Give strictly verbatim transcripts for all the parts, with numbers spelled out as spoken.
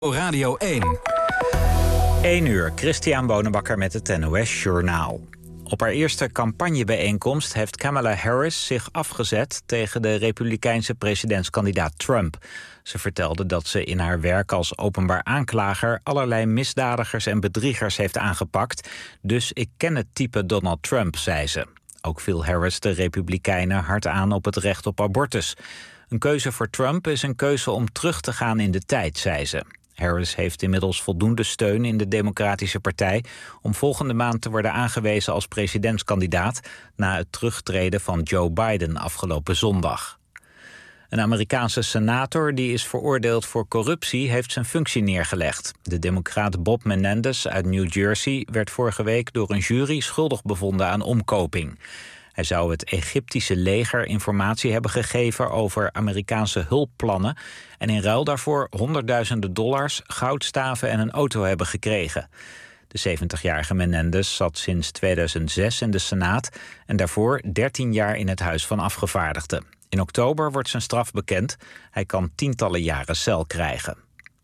Radio één. één uur, Christian Bonenbakker met het N O S Journaal. Op haar eerste campagnebijeenkomst heeft Kamala Harris zich afgezet tegen de republikeinse presidentskandidaat Trump. Ze vertelde dat ze in haar werk als openbaar aanklager allerlei misdadigers en bedriegers heeft aangepakt. Dus ik ken het type Donald Trump, zei ze. Ook viel Harris de republikeinen hard aan op het recht op abortus. Een keuze voor Trump is een keuze om terug te gaan in de tijd, zei ze. Harris heeft inmiddels voldoende steun in de Democratische Partij om volgende maand te worden aangewezen als presidentskandidaat na het terugtreden van Joe Biden afgelopen zondag. Een Amerikaanse senator die is veroordeeld voor corruptie heeft zijn functie neergelegd. De democraat Bob Menendez uit New Jersey werd vorige week door een jury schuldig bevonden aan omkoping. Hij zou het Egyptische leger informatie hebben gegeven over Amerikaanse hulpplannen en in ruil daarvoor honderdduizenden dollars, goudstaven en een auto hebben gekregen. De zeventigjarige Menendez zat sinds tweeduizend zes in de Senaat en daarvoor dertien jaar in het Huis van Afgevaardigden. In oktober wordt zijn straf bekend. Hij kan tientallen jaren cel krijgen.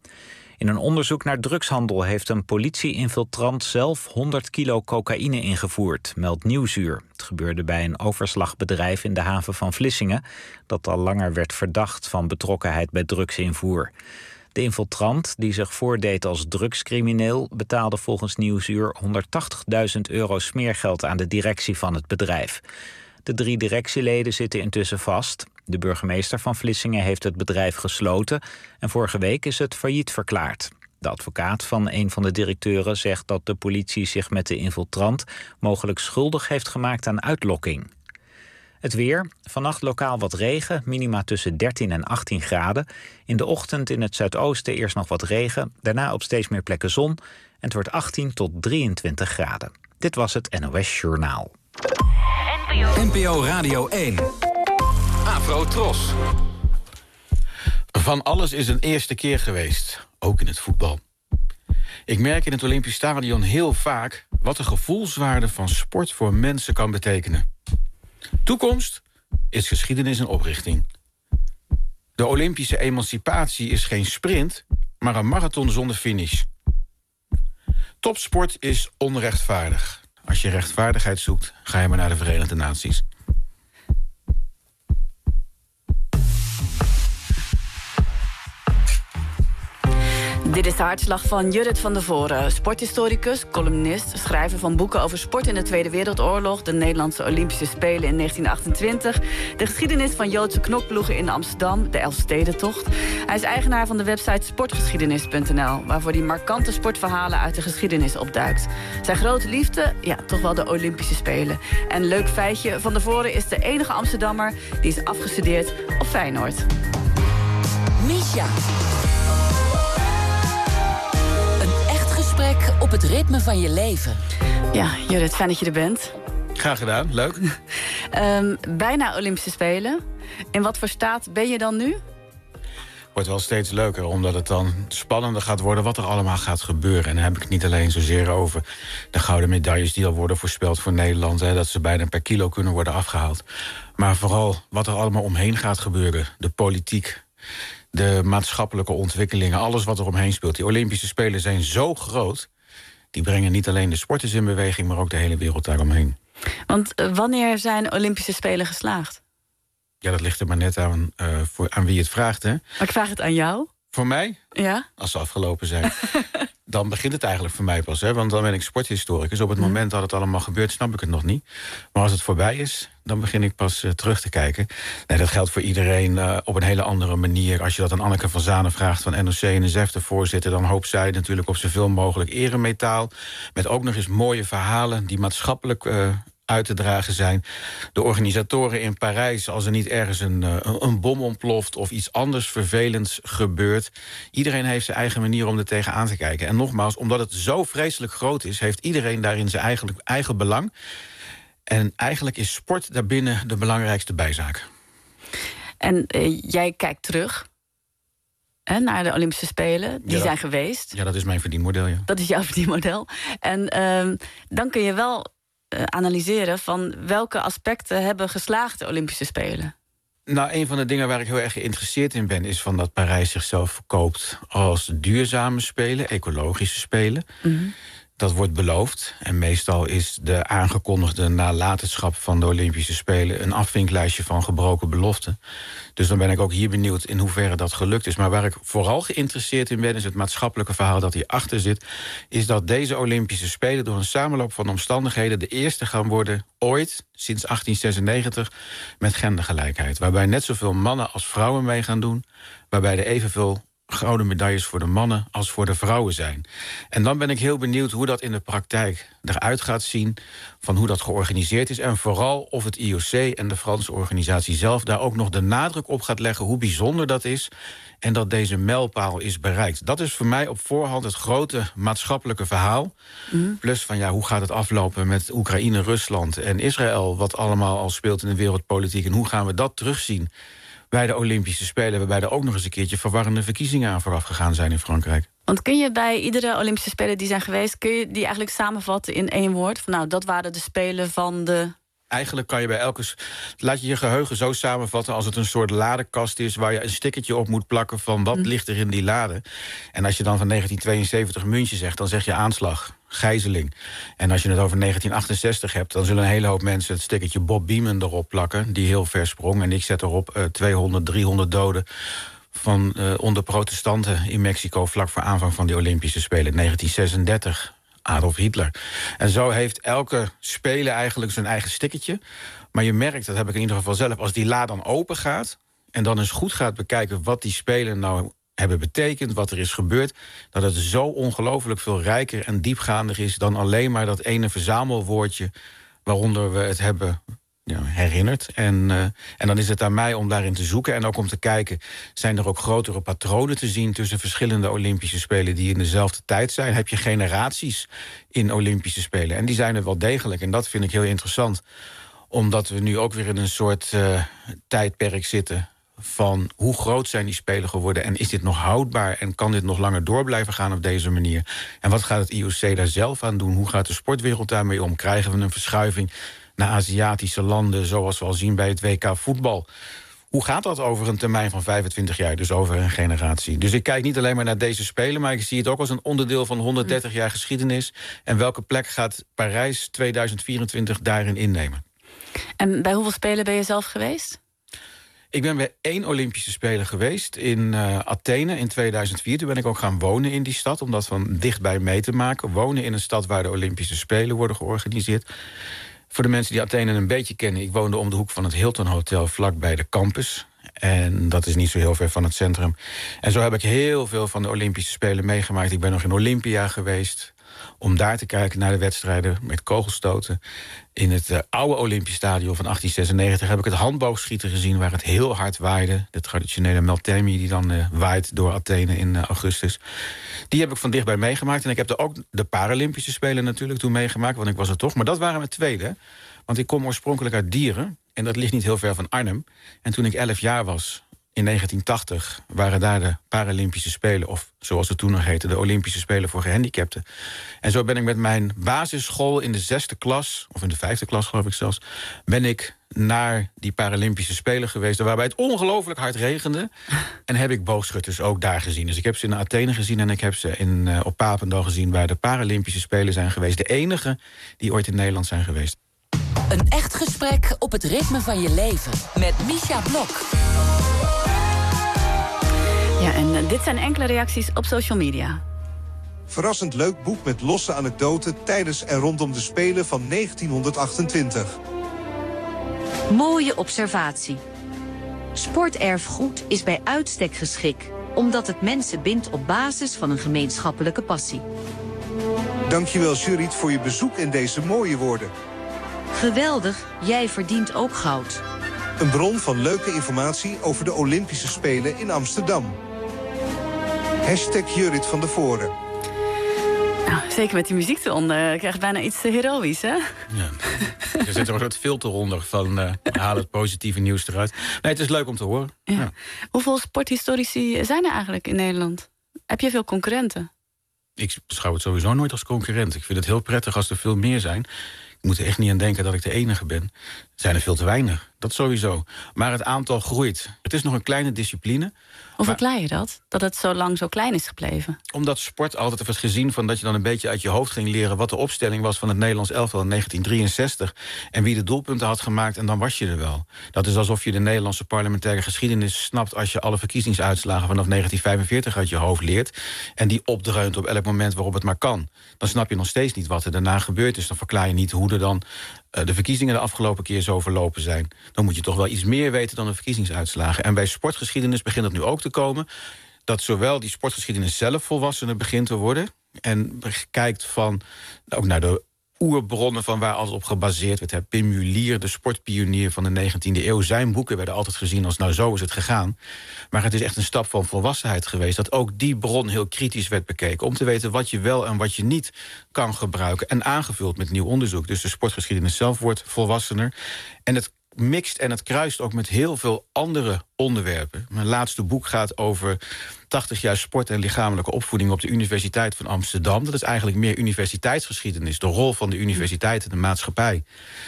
In een onderzoek naar drugshandel heeft een politie-infiltrant zelf honderd kilo cocaïne ingevoerd, meldt Nieuwsuur. Het gebeurde bij een overslagbedrijf in de haven van Vlissingen, dat al langer werd verdacht van betrokkenheid bij drugsinvoer. De infiltrant, die zich voordeed als drugscrimineel, betaalde volgens Nieuwsuur honderdtachtigduizend euro smeergeld aan de directie van het bedrijf. De drie directieleden zitten intussen vast. De burgemeester van Vlissingen heeft het bedrijf gesloten en vorige week is het failliet verklaard. De advocaat van een van de directeuren zegt dat de politie zich met de infiltrant mogelijk schuldig heeft gemaakt aan uitlokking. Het weer, vannacht lokaal wat regen, minima tussen dertien en achttien graden. In de ochtend in het zuidoosten eerst nog wat regen, daarna op steeds meer plekken zon en het wordt achttien tot drieëntwintig graden. Dit was het N O S Journaal. N P O Radio één. Afro Tros. Van alles is een eerste keer geweest, ook in het voetbal. Ik merk in het Olympisch Stadion heel vaak wat de gevoelswaarde van sport voor mensen kan betekenen. Toekomst is geschiedenis en oprichting. De Olympische emancipatie is geen sprint, maar een marathon zonder finish. Topsport is onrechtvaardig. Als je rechtvaardigheid zoekt, ga je maar naar de Verenigde Naties. Dit is de hartslag van Judith van der Voren, sporthistoricus, columnist, schrijver van boeken over sport in de Tweede Wereldoorlog, de Nederlandse Olympische Spelen in negentien achtentwintig, de geschiedenis van Joodse knokploegen in Amsterdam, de Elfstedentocht. Hij is eigenaar van de website sportgeschiedenis punt n l, waarvoor hij markante sportverhalen uit de geschiedenis opduikt. Zijn grote liefde, ja, toch wel de Olympische Spelen. En leuk feitje, Van der Voren is de enige Amsterdammer die is afgestudeerd op Feyenoord. Misha. Gesprek op het ritme van je leven. Ja, Judith, fijn dat je er bent. Graag gedaan, leuk. um, bijna Olympische Spelen. In wat voor staat ben je dan nu? Wordt wel steeds leuker, omdat het dan spannender gaat worden wat er allemaal gaat gebeuren. En dan heb ik het niet alleen zozeer over de gouden medailles die al worden voorspeld voor Nederland, hè, dat ze bijna per kilo kunnen worden afgehaald. Maar vooral wat er allemaal omheen gaat gebeuren. De politiek, de maatschappelijke ontwikkelingen, alles wat er omheen speelt. Die Olympische Spelen zijn zo groot, die brengen niet alleen de sporters in beweging, maar ook de hele wereld daaromheen. Want uh, wanneer zijn Olympische Spelen geslaagd? Ja, dat ligt er maar net aan, uh, voor, aan wie het vraagt, hè? Maar ik vraag het aan jou. Voor mij? Ja. Als ze afgelopen zijn. Dan begint het eigenlijk voor mij pas, hè? Want dan ben ik sporthistoricus. Op het moment dat het allemaal gebeurt, snap ik het nog niet. Maar als het voorbij is, dan begin ik pas uh, terug te kijken. Nee, dat geldt voor iedereen uh, op een hele andere manier. Als je dat aan Anneke van Zanen vraagt van N O C en N S F, de voorzitter, dan hoopt zij natuurlijk op zoveel mogelijk eremetaal. Met ook nog eens mooie verhalen die maatschappelijk Uh, uit te dragen zijn. De organisatoren in Parijs, als er niet ergens een, een, een bom ontploft of iets anders vervelends gebeurt. Iedereen heeft zijn eigen manier om er tegenaan te kijken. En nogmaals, omdat het zo vreselijk groot is, heeft iedereen daarin zijn eigen, eigen belang. En eigenlijk is sport daarbinnen de belangrijkste bijzaak. En uh, jij kijkt terug hè, naar de Olympische Spelen. Die ja, zijn geweest. Ja, dat is mijn verdienmodel, ja. Dat is jouw verdienmodel. En uh, dan kun je wel Uh, analyseren van welke aspecten hebben geslaagd de Olympische Spelen. Nou, een van de dingen waar ik heel erg geïnteresseerd in ben... is van dat Parijs zichzelf verkoopt als duurzame spelen, ecologische spelen. Mm-hmm. Dat wordt beloofd. En meestal is de aangekondigde nalatenschap van de Olympische Spelen... een afvinklijstje van gebroken beloften. Dus dan ben ik ook hier benieuwd in hoeverre dat gelukt is. Maar waar ik vooral geïnteresseerd in ben... is het maatschappelijke verhaal dat hierachter zit... is dat deze Olympische Spelen door een samenloop van omstandigheden... de eerste gaan worden ooit, sinds achttien zesennegentig, met gendergelijkheid. Waarbij net zoveel mannen als vrouwen mee gaan doen. Waarbij er evenveel gouden medailles voor de mannen als voor de vrouwen zijn. En dan ben ik heel benieuwd hoe dat in de praktijk eruit gaat zien... van hoe dat georganiseerd is. En vooral of het I O C en de Franse organisatie zelf... daar ook nog de nadruk op gaat leggen hoe bijzonder dat is... en dat deze mijlpaal is bereikt. Dat is voor mij op voorhand het grote maatschappelijke verhaal. Mm. Plus van ja, hoe gaat het aflopen met Oekraïne, Rusland en Israël... wat allemaal al speelt in de wereldpolitiek... en hoe gaan we dat terugzien... bij de Olympische Spelen, waarbij er ook nog eens een keertje verwarrende verkiezingen aan vooraf gegaan zijn in Frankrijk. Want kun je bij iedere Olympische Spelen die zijn geweest, kun je die eigenlijk samenvatten in één woord? Van nou, dat waren de Spelen van de... Eigenlijk kan je bij elke... Laat je je geheugen zo samenvatten als het een soort ladekast is... waar je een stickertje op moet plakken van wat mm. ligt er in die lade. En als je dan van negentien tweeënzeventig München zegt, dan zeg je aanslag, gijzeling. En als je het over negentien achtenzestig hebt... dan zullen een hele hoop mensen het stickertje Bob Beamon erop plakken... die heel ver sprong. En ik zet erop uh, tweehonderd, driehonderd doden... van uh, onder protestanten in Mexico vlak voor aanvang van die Olympische Spelen negentien zesendertig. Adolf Hitler. En zo heeft elke speler eigenlijk zijn eigen stickertje. Maar je merkt, dat heb ik in ieder geval zelf... als die la dan open gaat en dan eens goed gaat bekijken... wat die spelen nou hebben betekend, wat er is gebeurd... dat het zo ongelooflijk veel rijker en diepgaander is... dan alleen maar dat ene verzamelwoordje waaronder we het hebben... Ja, herinnerd. En, uh, en dan is het aan mij om daarin te zoeken en ook om te kijken... zijn er ook grotere patronen te zien tussen verschillende Olympische Spelen... die in dezelfde tijd zijn? Heb je generaties in Olympische Spelen? En die zijn er wel degelijk. En dat vind ik heel interessant. Omdat we nu ook weer in een soort uh, tijdperk zitten... van hoe groot zijn die Spelen geworden... en is dit nog houdbaar en kan dit nog langer door blijven gaan op deze manier? En wat gaat het I O C daar zelf aan doen? Hoe gaat de sportwereld daarmee om? Krijgen we een verschuiving naar Aziatische landen, zoals we al zien bij het W K voetbal? Hoe gaat dat over een termijn van vijfentwintig jaar, dus over een generatie? Dus ik kijk niet alleen maar naar deze Spelen... maar ik zie het ook als een onderdeel van honderddertig jaar geschiedenis. En welke plek gaat Parijs tweeduizend vierentwintig daarin innemen? En bij hoeveel Spelen ben je zelf geweest? Ik ben bij één Olympische Spelen geweest in uh, Athene in tweeduizend vier. Toen ben ik ook gaan wonen in die stad, om dat van dichtbij mee te maken. Wonen in een stad waar de Olympische Spelen worden georganiseerd. Voor de mensen die Athene een beetje kennen... ik woonde om de hoek van het Hilton Hotel vlak bij de campus. En dat is niet zo heel ver van het centrum. En zo heb ik heel veel van de Olympische Spelen meegemaakt. Ik ben nog in Olympia geweest om daar te kijken naar de wedstrijden met kogelstoten. In het uh, oude Olympisch Stadion van achttien zesennegentig heb ik het handboogschieten gezien... waar het heel hard waaide. De traditionele Meltemi die dan uh, waait door Athene in uh, augustus. Die heb ik van dichtbij meegemaakt. En ik heb er ook de Paralympische Spelen natuurlijk toen meegemaakt... want ik was er toch. Maar dat waren mijn tweede. Want ik kom oorspronkelijk uit Dieren. En dat ligt niet heel ver van Arnhem. En toen ik elf jaar was... in negentien tachtig waren daar de Paralympische Spelen... of zoals het toen nog heette, de Olympische Spelen voor gehandicapten. En zo ben ik met mijn basisschool in de zesde klas... of in de vijfde klas geloof ik zelfs... ben ik naar die Paralympische Spelen geweest... waarbij het ongelooflijk hard regende. En heb ik boogschutters ook daar gezien. Dus ik heb ze in Athene gezien en ik heb ze in, uh, op Papendal gezien... waar de Paralympische Spelen zijn geweest. De enige die ooit in Nederland zijn geweest. Een echt gesprek op het ritme van je leven. Met Misha Blok. Ja, en uh, dit zijn enkele reacties op social media. Verrassend leuk boek met losse anekdoten tijdens en rondom de Spelen van negentienhonderdachtentwintig. Mooie observatie. Sporterfgoed is bij uitstek geschikt, omdat het mensen bindt op basis van een gemeenschappelijke passie. Dankjewel Jurit voor je bezoek en deze mooie woorden. Geweldig, jij verdient ook goud. Een bron van leuke informatie over de Olympische Spelen in Amsterdam. Hashtag Jurit van de Voren. Nou, zeker met die muziek eronder. Ik krijg bijna iets heroïs, hè? Ja, er zit er een soort filter onder van uh, haal het positieve nieuws eruit. Nee, het is leuk om te horen. Ja. Ja. Hoeveel sporthistorici zijn er eigenlijk in Nederland? Heb je veel concurrenten? Ik beschouw het sowieso nooit als concurrent. Ik vind het heel prettig als er veel meer zijn. Ik moet er echt niet aan denken dat ik de enige ben. Er zijn er veel te weinig. dat sowieso. Maar het aantal groeit. Het is nog een kleine discipline. Hoe verklaar je dat? Dat het zo lang zo klein is gebleven? Omdat sport altijd werd gezien van dat je dan een beetje uit je hoofd ging leren wat de opstelling was van het Nederlands elftal in negentien drieënzestig en wie de doelpunten had gemaakt en dan was je er wel. Dat is alsof je de Nederlandse parlementaire geschiedenis snapt als je alle verkiezingsuitslagen vanaf negentien vijfenveertig uit je hoofd leert en die opdreunt op elk moment waarop het maar kan. Dan snap je nog steeds niet wat er daarna gebeurd is. Dan verklaar je niet hoe er dan uh, de verkiezingen de afgelopen keer zo verlopen zijn. Dan moet je toch wel iets meer weten dan de verkiezingsuitslagen. En bij sportgeschiedenis begint dat nu ook te komen, dat zowel die sportgeschiedenis zelf volwassener begint te worden en kijkt van ook naar de oerbronnen van waar alles op gebaseerd werd. Pim Mulier, de sportpionier van de negentiende eeuw, zijn boeken werden altijd gezien als nou zo is het gegaan. Maar het is echt een stap van volwassenheid geweest dat ook die bron heel kritisch werd bekeken om te weten wat je wel en wat je niet kan gebruiken en aangevuld met nieuw onderzoek. Dus de sportgeschiedenis zelf wordt volwassener en het mixt en het kruist ook met heel veel andere onderwerpen. Mijn laatste boek gaat over tachtig jaar sport en lichamelijke opvoeding op de Universiteit van Amsterdam. Dat is eigenlijk meer universiteitsgeschiedenis. De rol van de universiteit in de maatschappij.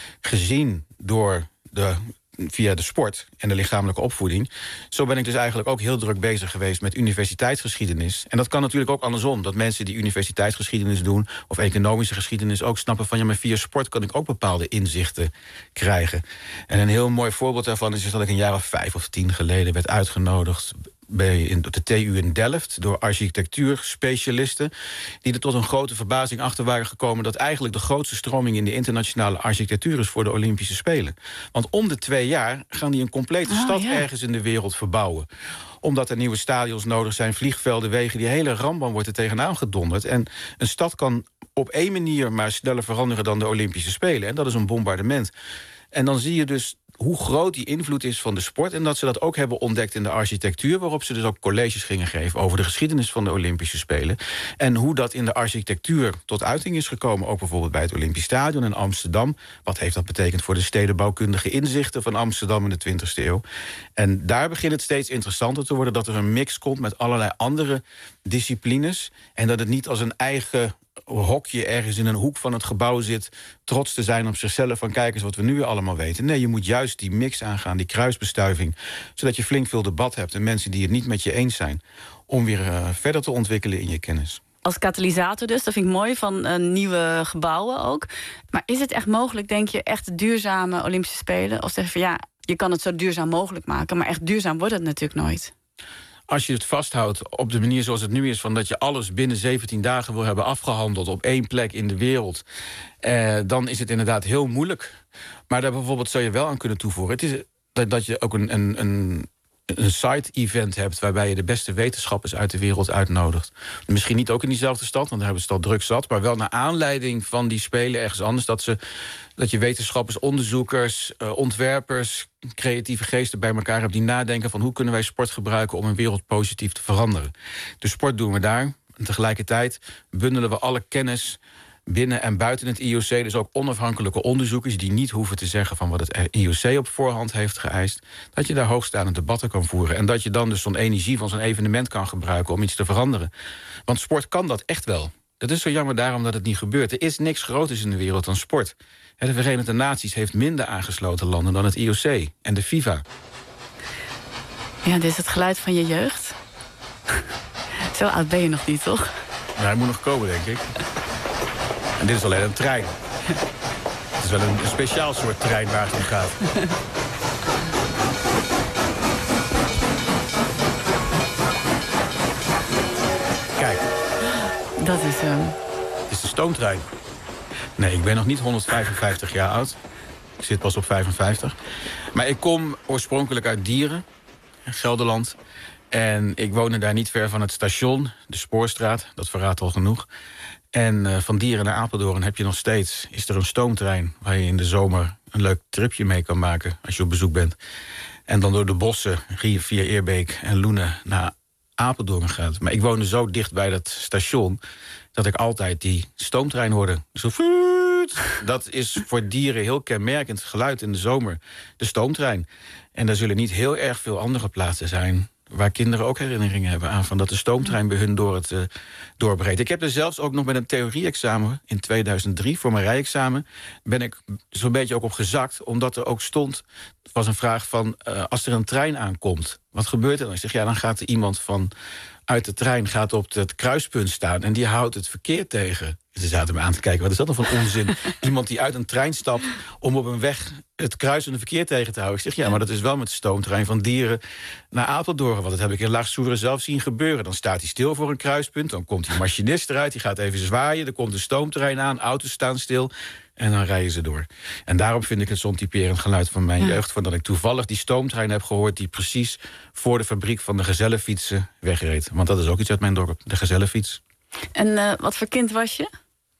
Gezien door de, via de sport en de lichamelijke opvoeding. Zo ben ik dus eigenlijk ook heel druk bezig geweest met universiteitsgeschiedenis. En dat kan natuurlijk ook andersom. Dat mensen die universiteitsgeschiedenis doen of economische geschiedenis ook snappen van ja, maar via sport kan ik ook bepaalde inzichten krijgen. En een heel mooi voorbeeld daarvan is dat ik een jaar of vijf of tien geleden werd uitgenodigd bij in de T U in Delft door architectuurspecialisten die er tot een grote verbazing achter waren gekomen dat eigenlijk de grootste stroming in de internationale architectuur is voor de Olympische Spelen. Want om de twee jaar gaan die een complete oh, stad ja. ergens in de wereld verbouwen. Omdat er nieuwe stadions nodig zijn, vliegvelden, wegen, die hele rambam wordt er tegenaan gedonderd. En een stad kan op één manier maar sneller veranderen dan de Olympische Spelen. En dat is een bombardement. En dan zie je dus hoe groot die invloed is van de sport en dat ze dat ook hebben ontdekt in de architectuur, waarop ze dus ook colleges gingen geven over de geschiedenis van de Olympische Spelen. En hoe dat in de architectuur tot uiting is gekomen, ook bijvoorbeeld bij het Olympisch Stadion in Amsterdam. Wat heeft dat betekend voor de stedenbouwkundige inzichten van Amsterdam in de twintigste eeuw? En daar begint het steeds interessanter te worden dat er een mix komt met allerlei andere disciplines en dat het niet als een eigen hokje ergens in een hoek van het gebouw zit, trots te zijn op zichzelf van kijk eens wat we nu allemaal weten. Nee, je moet juist die mix aangaan, die kruisbestuiving, zodat je flink veel debat hebt en mensen die het niet met je eens zijn, om weer uh, verder te ontwikkelen in je kennis. Als katalysator dus, dat vind ik mooi, van uh, nieuwe gebouwen ook. Maar is het echt mogelijk, denk je, echt duurzame Olympische Spelen? Of zeg je van ja, je kan het zo duurzaam mogelijk maken, maar echt duurzaam wordt het natuurlijk nooit. Als je het vasthoudt op de manier zoals het nu is, van dat je alles binnen zeventien dagen wil hebben afgehandeld op één plek in de wereld, eh, dan is het inderdaad heel moeilijk. Maar daar bijvoorbeeld zou je wel aan kunnen toevoegen. Het is dat, dat je ook een, een, een, een side-event hebt waarbij je de beste wetenschappers uit de wereld uitnodigt. Misschien niet ook in diezelfde stad, want daar hebben ze het al druk zat, maar wel naar aanleiding van die Spelen ergens anders, dat ze dat je wetenschappers, onderzoekers, uh, ontwerpers, creatieve geesten bij elkaar hebt die nadenken van hoe kunnen wij sport gebruiken om een wereld positief te veranderen. Dus sport doen we daar. En tegelijkertijd bundelen we alle kennis binnen en buiten het I O C. Dus ook onafhankelijke onderzoekers die niet hoeven te zeggen van wat het I O C op voorhand heeft geëist. Dat je daar hoogstaande debatten kan voeren. En dat je dan dus zo'n energie van zo'n evenement kan gebruiken om iets te veranderen. Want sport kan dat echt wel. Dat is zo jammer daarom dat het niet gebeurt. Er is niks groters in de wereld dan sport. De Verenigde Naties heeft minder aangesloten landen dan het I O C en de FIFA. Ja, dit is het geluid van je jeugd. Zo oud ben je nog niet, toch? Nou, hij moet nog komen, denk ik. En dit is alleen een trein. Het is wel een, een speciaal soort trein waar het om gaat. Kijk. Dat is hem. Het is de stoomtrein. Nee, ik ben nog niet honderdvijfenvijftig jaar oud. Ik zit pas op vijfenvijftig. Maar ik kom oorspronkelijk uit Dieren, Gelderland. En ik woonde daar niet ver van het station, de Spoorstraat. Dat verraadt al genoeg. En uh, van Dieren naar Apeldoorn heb je nog steeds, is er een stoomtrein waar je in de zomer een leuk tripje mee kan maken als je op bezoek bent. En dan door de bossen via Eerbeek en Loenen naar Apeldoorn gaat. Maar ik woonde zo dicht bij dat station dat ik altijd die stoomtrein hoorde. Zo, dat is voor Dieren heel kenmerkend geluid in de zomer. De stoomtrein. En er zullen niet heel erg veel andere plaatsen zijn waar kinderen ook herinneringen hebben aan... van dat de stoomtrein bij hun door het uh, doorbreekt. Ik heb er zelfs ook nog met een theorie-examen in tweeduizend drie... voor mijn rijexamen ben ik zo'n beetje ook op gezakt... omdat er ook stond, het was een vraag van... Uh, als er een trein aankomt, wat gebeurt er dan? Ik zeg, ja, dan gaat er iemand van... uit de trein gaat op het kruispunt staan... en die houdt het verkeer tegen. Ze zaten me aan te kijken, wat is dat dan van onzin? Iemand die uit een trein stapt om op een weg... het kruisende verkeer tegen te houden. Ik zeg, ja, maar dat is wel met de stoomtrein van Dieren naar Apeldoorn. Want dat heb ik in Laag-Soeren zelf zien gebeuren. Dan staat hij stil voor een kruispunt, dan komt die machinist eruit... die gaat even zwaaien, dan komt de stoomtrein aan... auto's staan stil en dan rijden ze door. En daarom vind ik het zo'n typerend geluid van mijn ja. jeugd... van dat ik toevallig die stoomtrein heb gehoord... die precies voor de fabriek van de gezellenfietsen wegreed. Want dat is ook iets uit mijn dorp, de gezellenfiets. En uh, wat voor kind was je?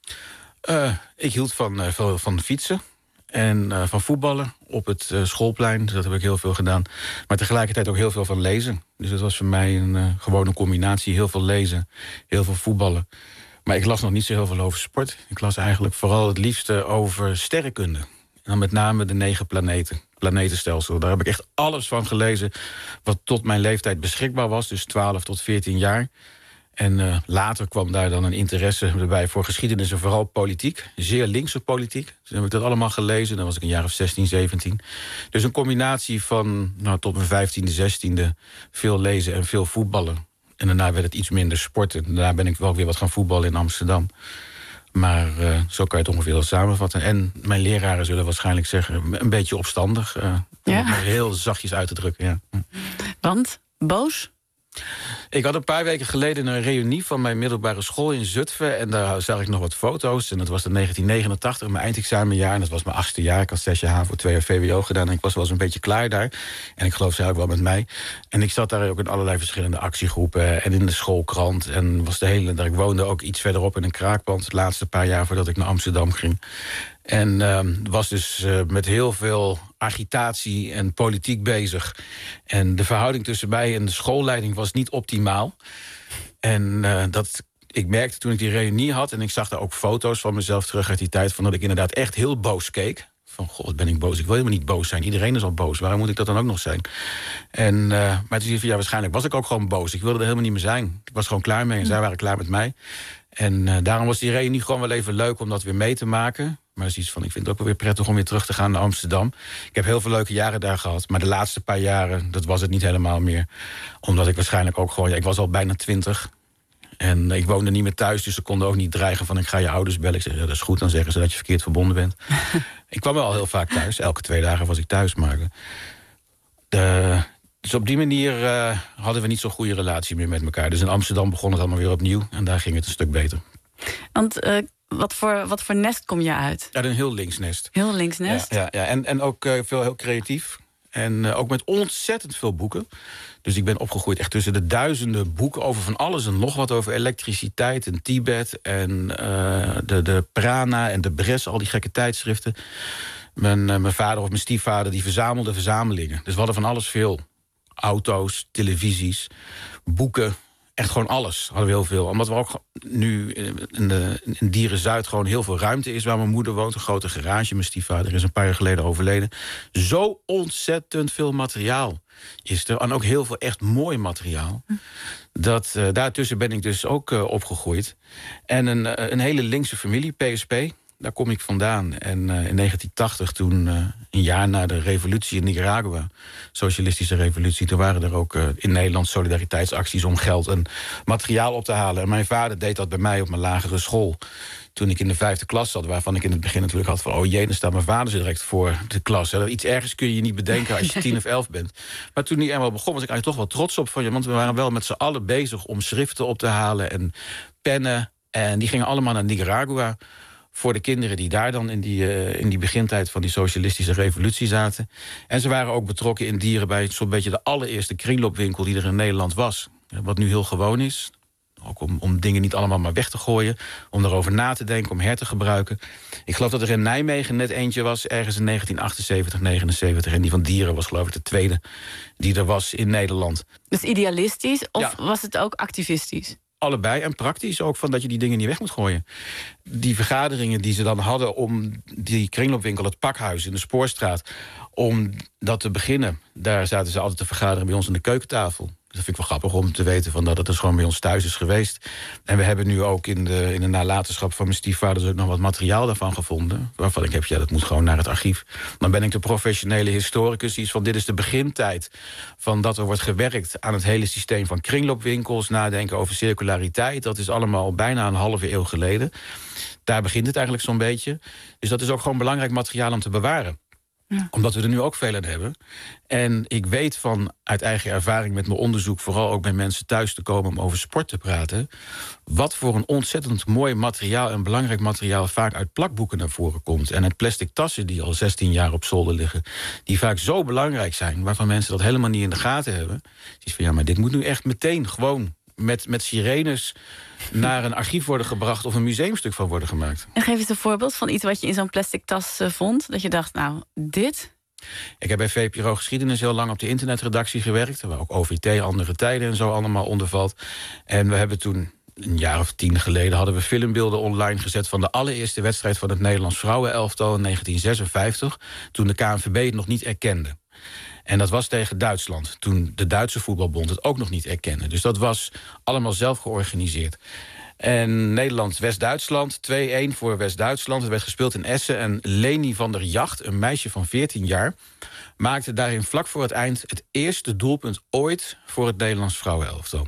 Uh, ik hield van, uh, van, van fietsen en uh, van voetballen op het uh, schoolplein. Dat heb ik heel veel gedaan. Maar tegelijkertijd ook heel veel van lezen. Dus het was voor mij een uh, gewone combinatie. Heel veel lezen, heel veel voetballen. Maar ik las nog niet zo heel veel over sport. Ik las eigenlijk vooral het liefste over sterrenkunde. En dan met name de negen planeten, planetenstelsel. Daar heb ik echt alles van gelezen wat tot mijn leeftijd beschikbaar was. Dus twaalf tot veertien jaar. En uh, later kwam daar dan een interesse erbij voor geschiedenis en vooral politiek. Zeer linkse politiek. Dus heb ik dat allemaal gelezen. Dan was ik een jaar of zestien, zeventien. Dus een combinatie van nou, tot mijn vijftiende, zestiende... veel lezen en veel voetballen. En daarna werd het iets minder sporten. Daarna ben ik wel weer wat gaan voetballen in Amsterdam. Maar uh, zo kan je het ongeveer wel samenvatten. En mijn leraren zullen waarschijnlijk zeggen... een beetje opstandig. Uh, ja. Om het heel zachtjes uit te drukken. Ja. Want? Boos? Ik had een paar weken geleden een reunie van mijn middelbare school in Zutphen. En daar zag ik nog wat foto's. En dat was in negentien negenentachtig, mijn eindexamenjaar. En dat was mijn achtste jaar. Ik had zes jaar HAVO, twee jaar V W O gedaan. En ik was wel eens een beetje klaar daar. En ik geloof zij ook wel met mij. En ik zat daar ook in allerlei verschillende actiegroepen. En in de schoolkrant. En was de hele dag. Ik woonde ook iets verderop in een kraakpand. Het laatste paar jaar voordat ik naar Amsterdam ging. En uh, was dus uh, met heel veel agitatie en politiek bezig. En de verhouding tussen mij en de schoolleiding was niet optimaal. En uh, dat, ik merkte toen ik die reunie had... en ik zag daar ook foto's van mezelf terug uit die tijd... van dat ik inderdaad echt heel boos keek. Van, god, wat ben ik boos. Ik wil helemaal niet boos zijn. Iedereen is al boos. Waarom moet ik dat dan ook nog zijn? En, uh, maar toen zei ik van, ja, waarschijnlijk was ik ook gewoon boos. Ik wilde er helemaal niet meer zijn. Ik was gewoon klaar mee en zij waren klaar met mij. En uh, daarom was die reunie gewoon wel even leuk om dat weer mee te maken... Maar het is iets van, ik vind het ook wel weer prettig om weer terug te gaan naar Amsterdam. Ik heb heel veel leuke jaren daar gehad. Maar de laatste paar jaren, dat was het niet helemaal meer. Omdat ik waarschijnlijk ook gewoon... Ja, ik was al bijna twintig. En ik woonde niet meer thuis, dus ze konden ook niet dreigen van... ik ga je ouders bellen. Ik zeg, ja, dat is goed, dan zeggen ze dat je verkeerd verbonden bent. Ik kwam wel al heel vaak thuis. Elke twee dagen was ik thuis. Maar de, dus op die manier uh, hadden we niet zo'n goede relatie meer met elkaar. Dus in Amsterdam begon het allemaal weer opnieuw. En daar ging het een stuk beter. Want... Uh... Wat voor, wat voor nest kom je uit? Ja, een heel links nest. Heel links nest? Ja, ja, ja. En, en ook uh, veel heel creatief. En uh, ook met ontzettend veel boeken. Dus ik ben opgegroeid echt tussen de duizenden boeken... over van alles en nog wat, over elektriciteit en Tibet... en uh, de, de Prana en de Bres, al die gekke tijdschriften. Mijn, uh, mijn vader of mijn stiefvader, die verzamelde verzamelingen. Dus we hadden van alles veel. Auto's, televisies, boeken... Echt gewoon alles, hadden we heel veel. Omdat we ook nu in, de, in Dieren-Zuid gewoon heel veel ruimte is... waar mijn moeder woont, een grote garage. Mijn stiefvader is een paar jaar geleden overleden. Zo ontzettend veel materiaal is er. En ook heel veel echt mooi materiaal. Dat, uh, daartussen ben ik dus ook uh, opgegroeid. En een, uh, een hele linkse familie, P S P... Daar kom ik vandaan. En uh, in negentien tachtig, toen uh, een jaar na de revolutie in Nicaragua... socialistische revolutie, toen waren er ook uh, in Nederland solidariteitsacties... om geld en materiaal op te halen. En mijn vader deed dat bij mij op mijn lagere school. Toen ik in de vijfde klas zat, waarvan ik in het begin natuurlijk had van... oh jee, dan staat mijn vader zo direct voor de klas. Hè. Iets ergens kun je je niet bedenken als je tien of elf bent. Maar toen die eenmaal begon, was ik eigenlijk toch wel trots op van je... want we waren wel met z'n allen bezig om schriften op te halen en pennen. En die gingen allemaal naar Nicaragua... voor de kinderen die daar dan in die, uh, in die begintijd van die socialistische revolutie zaten. En ze waren ook betrokken in Dieren bij zo'n beetje de allereerste kringloopwinkel die er in Nederland was. Wat nu heel gewoon is. Ook om, om dingen niet allemaal maar weg te gooien. Om daarover na te denken, om her te gebruiken. Ik geloof dat er in Nijmegen net eentje was, ergens in negentien achtenzeventig, negenenzeventig. En die van Dieren was geloof ik de tweede die er was in Nederland. Dus idealistisch of Ja. was het ook activistisch? Allebei en praktisch ook, van dat je die dingen niet weg moet gooien. Die vergaderingen die ze dan hadden om die kringloopwinkel, het Pakhuis in de Spoorstraat... om dat te beginnen, daar zaten ze altijd te vergaderen bij ons aan de keukentafel. Dat vind ik wel grappig om te weten van dat het dus gewoon bij ons thuis is geweest. En we hebben nu ook in de, in de nalatenschap van mijn stiefvader ook nog wat materiaal daarvan gevonden. Waarvan ik heb, ja, dat moet gewoon naar het archief. Dan ben ik de professionele historicus die is van dit is de begintijd van dat er wordt gewerkt aan het hele systeem van kringloopwinkels, nadenken over circulariteit. Dat is allemaal bijna een halve eeuw geleden. Daar begint het eigenlijk zo'n beetje. Dus dat is ook gewoon belangrijk materiaal om te bewaren. Ja. Omdat we er nu ook veel aan hebben. En ik weet van uit eigen ervaring met mijn onderzoek, vooral ook bij mensen thuis te komen om over sport te praten, wat voor een ontzettend mooi materiaal en belangrijk materiaal vaak uit plakboeken naar voren komt. En uit plastic tassen die al zestien jaar op zolder liggen. Die vaak zo belangrijk zijn, waarvan mensen dat helemaal niet in de gaten hebben. Dus van ja, maar dit moet nu echt meteen gewoon met, met sirenes naar een archief worden gebracht of een museumstuk van worden gemaakt. En geef eens een voorbeeld van iets wat je in zo'n plastic tas uh, vond. Dat je dacht, nou, dit? Ik heb bij V P R O Geschiedenis heel lang op de internetredactie gewerkt, waar ook O V T, Andere Tijden en zo allemaal onder valt. En we hebben toen, een jaar of tien geleden, hadden we filmbeelden online gezet van de allereerste wedstrijd van het Nederlands vrouwenelftal in negentien zesenvijftig, toen de K N V B het nog niet erkende. En dat was tegen Duitsland, toen de Duitse voetbalbond het ook nog niet erkende. Dus dat was allemaal zelf georganiseerd. En Nederland-West-Duitsland, twee-een voor West-Duitsland. Het werd gespeeld in Essen en Leni van der Jacht, een meisje van veertien jaar... maakte daarin vlak voor het eind het eerste doelpunt ooit voor het Nederlands vrouwenelftal.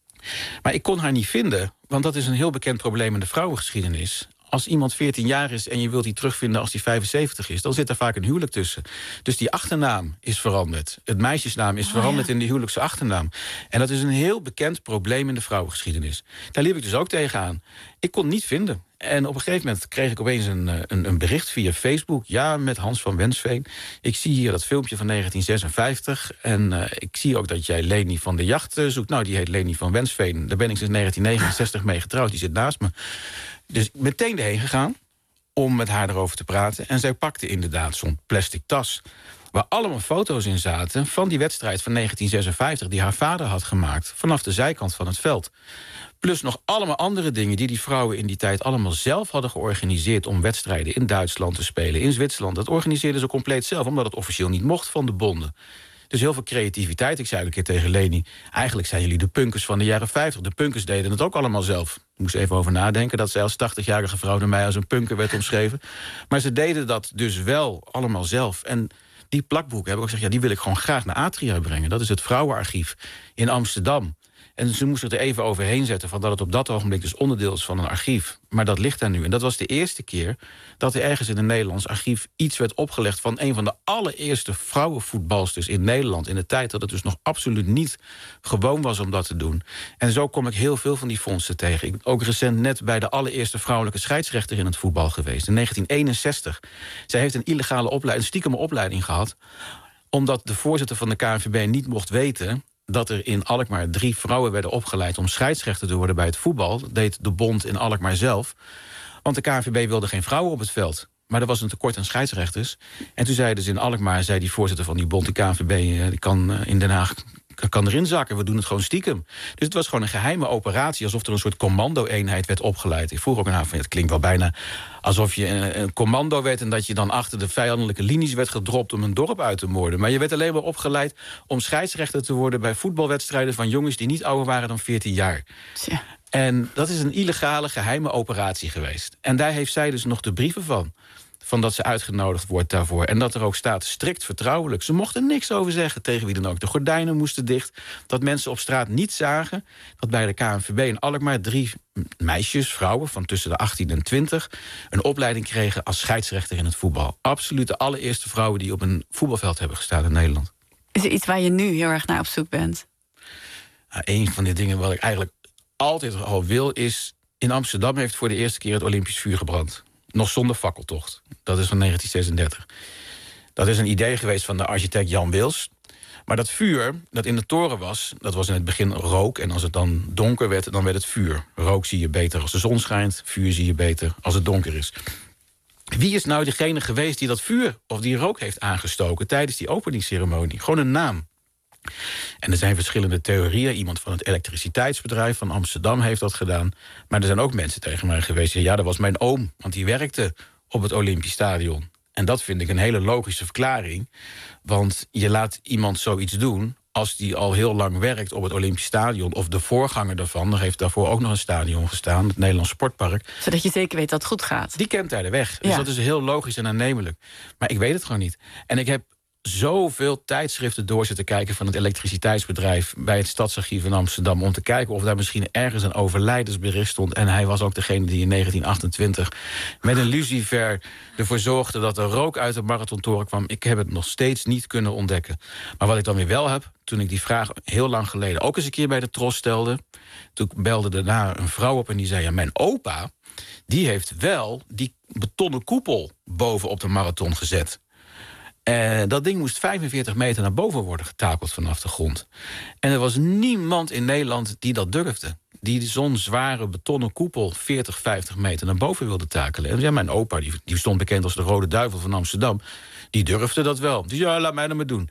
Maar ik kon haar niet vinden, want dat is een heel bekend probleem in de vrouwengeschiedenis. Als iemand veertien jaar is en je wilt die terugvinden als die vijfenzeventig is, dan zit er vaak een huwelijk tussen. Dus die achternaam is veranderd. Het meisjesnaam is oh, veranderd ja. in de huwelijkse achternaam. En dat is een heel bekend probleem in de vrouwengeschiedenis. Daar liep ik dus ook tegenaan. Ik kon het niet vinden. En op een gegeven moment kreeg ik opeens een, een, een bericht via Facebook. Ja, met Hans van Wensveen. Ik zie hier dat filmpje van negentien zesenvijftig. En uh, ik zie ook dat jij Leni van der Jacht uh, zoekt. Nou, die heet Leni van Wensveen. Daar ben ik sinds negentien negenenzestig mee getrouwd. Die zit naast me. Dus meteen erheen gegaan om met haar erover te praten. En zij pakte inderdaad zo'n plastic tas waar allemaal foto's in zaten van die wedstrijd van negentien zesenvijftig... die haar vader had gemaakt vanaf de zijkant van het veld. Plus nog allemaal andere dingen die die vrouwen in die tijd allemaal zelf hadden georganiseerd om wedstrijden in Duitsland te spelen, in Zwitserland. Dat organiseerden ze compleet zelf, omdat het officieel niet mocht van de bonden. Dus heel veel creativiteit. Ik zei een keer tegen Leni, eigenlijk zijn jullie de punkers van de jaren vijftig. De punkers deden het ook allemaal zelf. Ik moest even over nadenken dat zij als tachtigjarige vrouw door mij als een punker werd omschreven. Maar ze deden dat dus wel allemaal zelf. En die plakboeken heb ik ook gezegd, ja, die wil ik gewoon graag naar Atria brengen. Dat is het Vrouwenarchief in Amsterdam. En ze moesten er even overheen zetten van dat het op dat ogenblik dus onderdeel is van een archief. Maar dat ligt daar nu. En dat was de eerste keer dat er ergens in een Nederlands archief iets werd opgelegd van een van de allereerste vrouwenvoetbalsters in Nederland. In de tijd dat het dus nog absoluut niet gewoon was om dat te doen. En zo kom ik heel veel van die fondsen tegen. Ik ben ook recent net bij de allereerste vrouwelijke scheidsrechter in het voetbal geweest. In negentien eenenzestig. Zij heeft een illegale opleiding, een stiekeme opleiding gehad, omdat de voorzitter van de K N V B niet mocht weten dat er in Alkmaar drie vrouwen werden opgeleid om scheidsrechter te worden bij het voetbal. Dat deed de bond in Alkmaar zelf. Want de K N V B wilde geen vrouwen op het veld. Maar er was een tekort aan scheidsrechters. En toen zeiden ze in Alkmaar, zei die voorzitter van die bond, de K N V B, die kan in Den Haag kan erin zakken. We doen het gewoon stiekem. Dus het was gewoon een geheime operatie, alsof er een soort commando-eenheid werd opgeleid. Ik vroeg ook aan haar van, het klinkt wel bijna alsof je een, een commando werd en dat je dan achter de vijandelijke linies werd gedropt om een dorp uit te moorden. Maar je werd alleen maar opgeleid om scheidsrechter te worden bij voetbalwedstrijden van jongens die niet ouder waren dan veertien jaar. Tja. En dat is een illegale, geheime operatie geweest. En daar heeft zij dus nog de brieven van. Van dat ze uitgenodigd wordt daarvoor. En dat er ook staat, strikt vertrouwelijk. Ze mochten niks over zeggen, tegen wie dan ook. De gordijnen moesten dicht. Dat mensen op straat niet zagen dat bij de K N V B in Alkmaar drie meisjes, vrouwen van tussen de achttien en twintig... een opleiding kregen als scheidsrechter in het voetbal. Absoluut de allereerste vrouwen die op een voetbalveld hebben gestaan in Nederland. Is er iets waar je nu heel erg naar op zoek bent? Nou, een van de dingen wat ik eigenlijk altijd al wil is, in Amsterdam heeft voor de eerste keer het Olympisch vuur gebrand. Nog zonder fakkeltocht. Dat is van negentien zesendertig. Dat is een idee geweest van de architect Jan Wils. Maar dat vuur dat in de toren was, dat was in het begin rook. En als het dan donker werd, dan werd het vuur. Rook zie je beter als de zon schijnt. Vuur zie je beter als het donker is. Wie is nou degene geweest die dat vuur of die rook heeft aangestoken tijdens die openingsceremonie? Gewoon een naam. En er zijn verschillende theorieën. Iemand van het elektriciteitsbedrijf van Amsterdam heeft dat gedaan. Maar er zijn ook mensen tegen mij geweest. Ja, dat was mijn oom, want die werkte op het Olympisch Stadion. En dat vind ik een hele logische verklaring. Want je laat iemand zoiets doen als die al heel lang werkt op het Olympisch Stadion, of de voorganger daarvan, er heeft daarvoor ook nog een stadion gestaan, het Nederlands Sportpark. Zodat je zeker weet dat het goed gaat. Die kent daar de weg. Dus ja. dat is heel logisch en aannemelijk. Maar ik weet het gewoon niet. En ik heb zoveel tijdschriften door zitten kijken van het elektriciteitsbedrijf bij het Stadsarchief in Amsterdam, om te kijken of daar misschien ergens een overlijdensbericht stond. En hij was ook degene die in negentien achtentwintig met een lucifer ervoor zorgde dat er rook uit de Marathontoren kwam. Ik heb het nog steeds niet kunnen ontdekken. Maar wat ik dan weer wel heb, toen ik die vraag heel lang geleden ook eens een keer bij de Tros stelde, toen belde daarna een vrouw op en die zei, ja, mijn opa, die heeft wel die betonnen koepel bovenop de marathon gezet. Uh, dat ding moest vijfenveertig meter naar boven worden getakeld vanaf de grond. En er was niemand in Nederland die dat durfde. Die zo'n zware betonnen koepel veertig, vijftig meter naar boven wilde takelen. En ja, mijn opa, die, die stond bekend als de Rode Duivel van Amsterdam, die durfde dat wel. Dus ja, laat mij dat maar doen.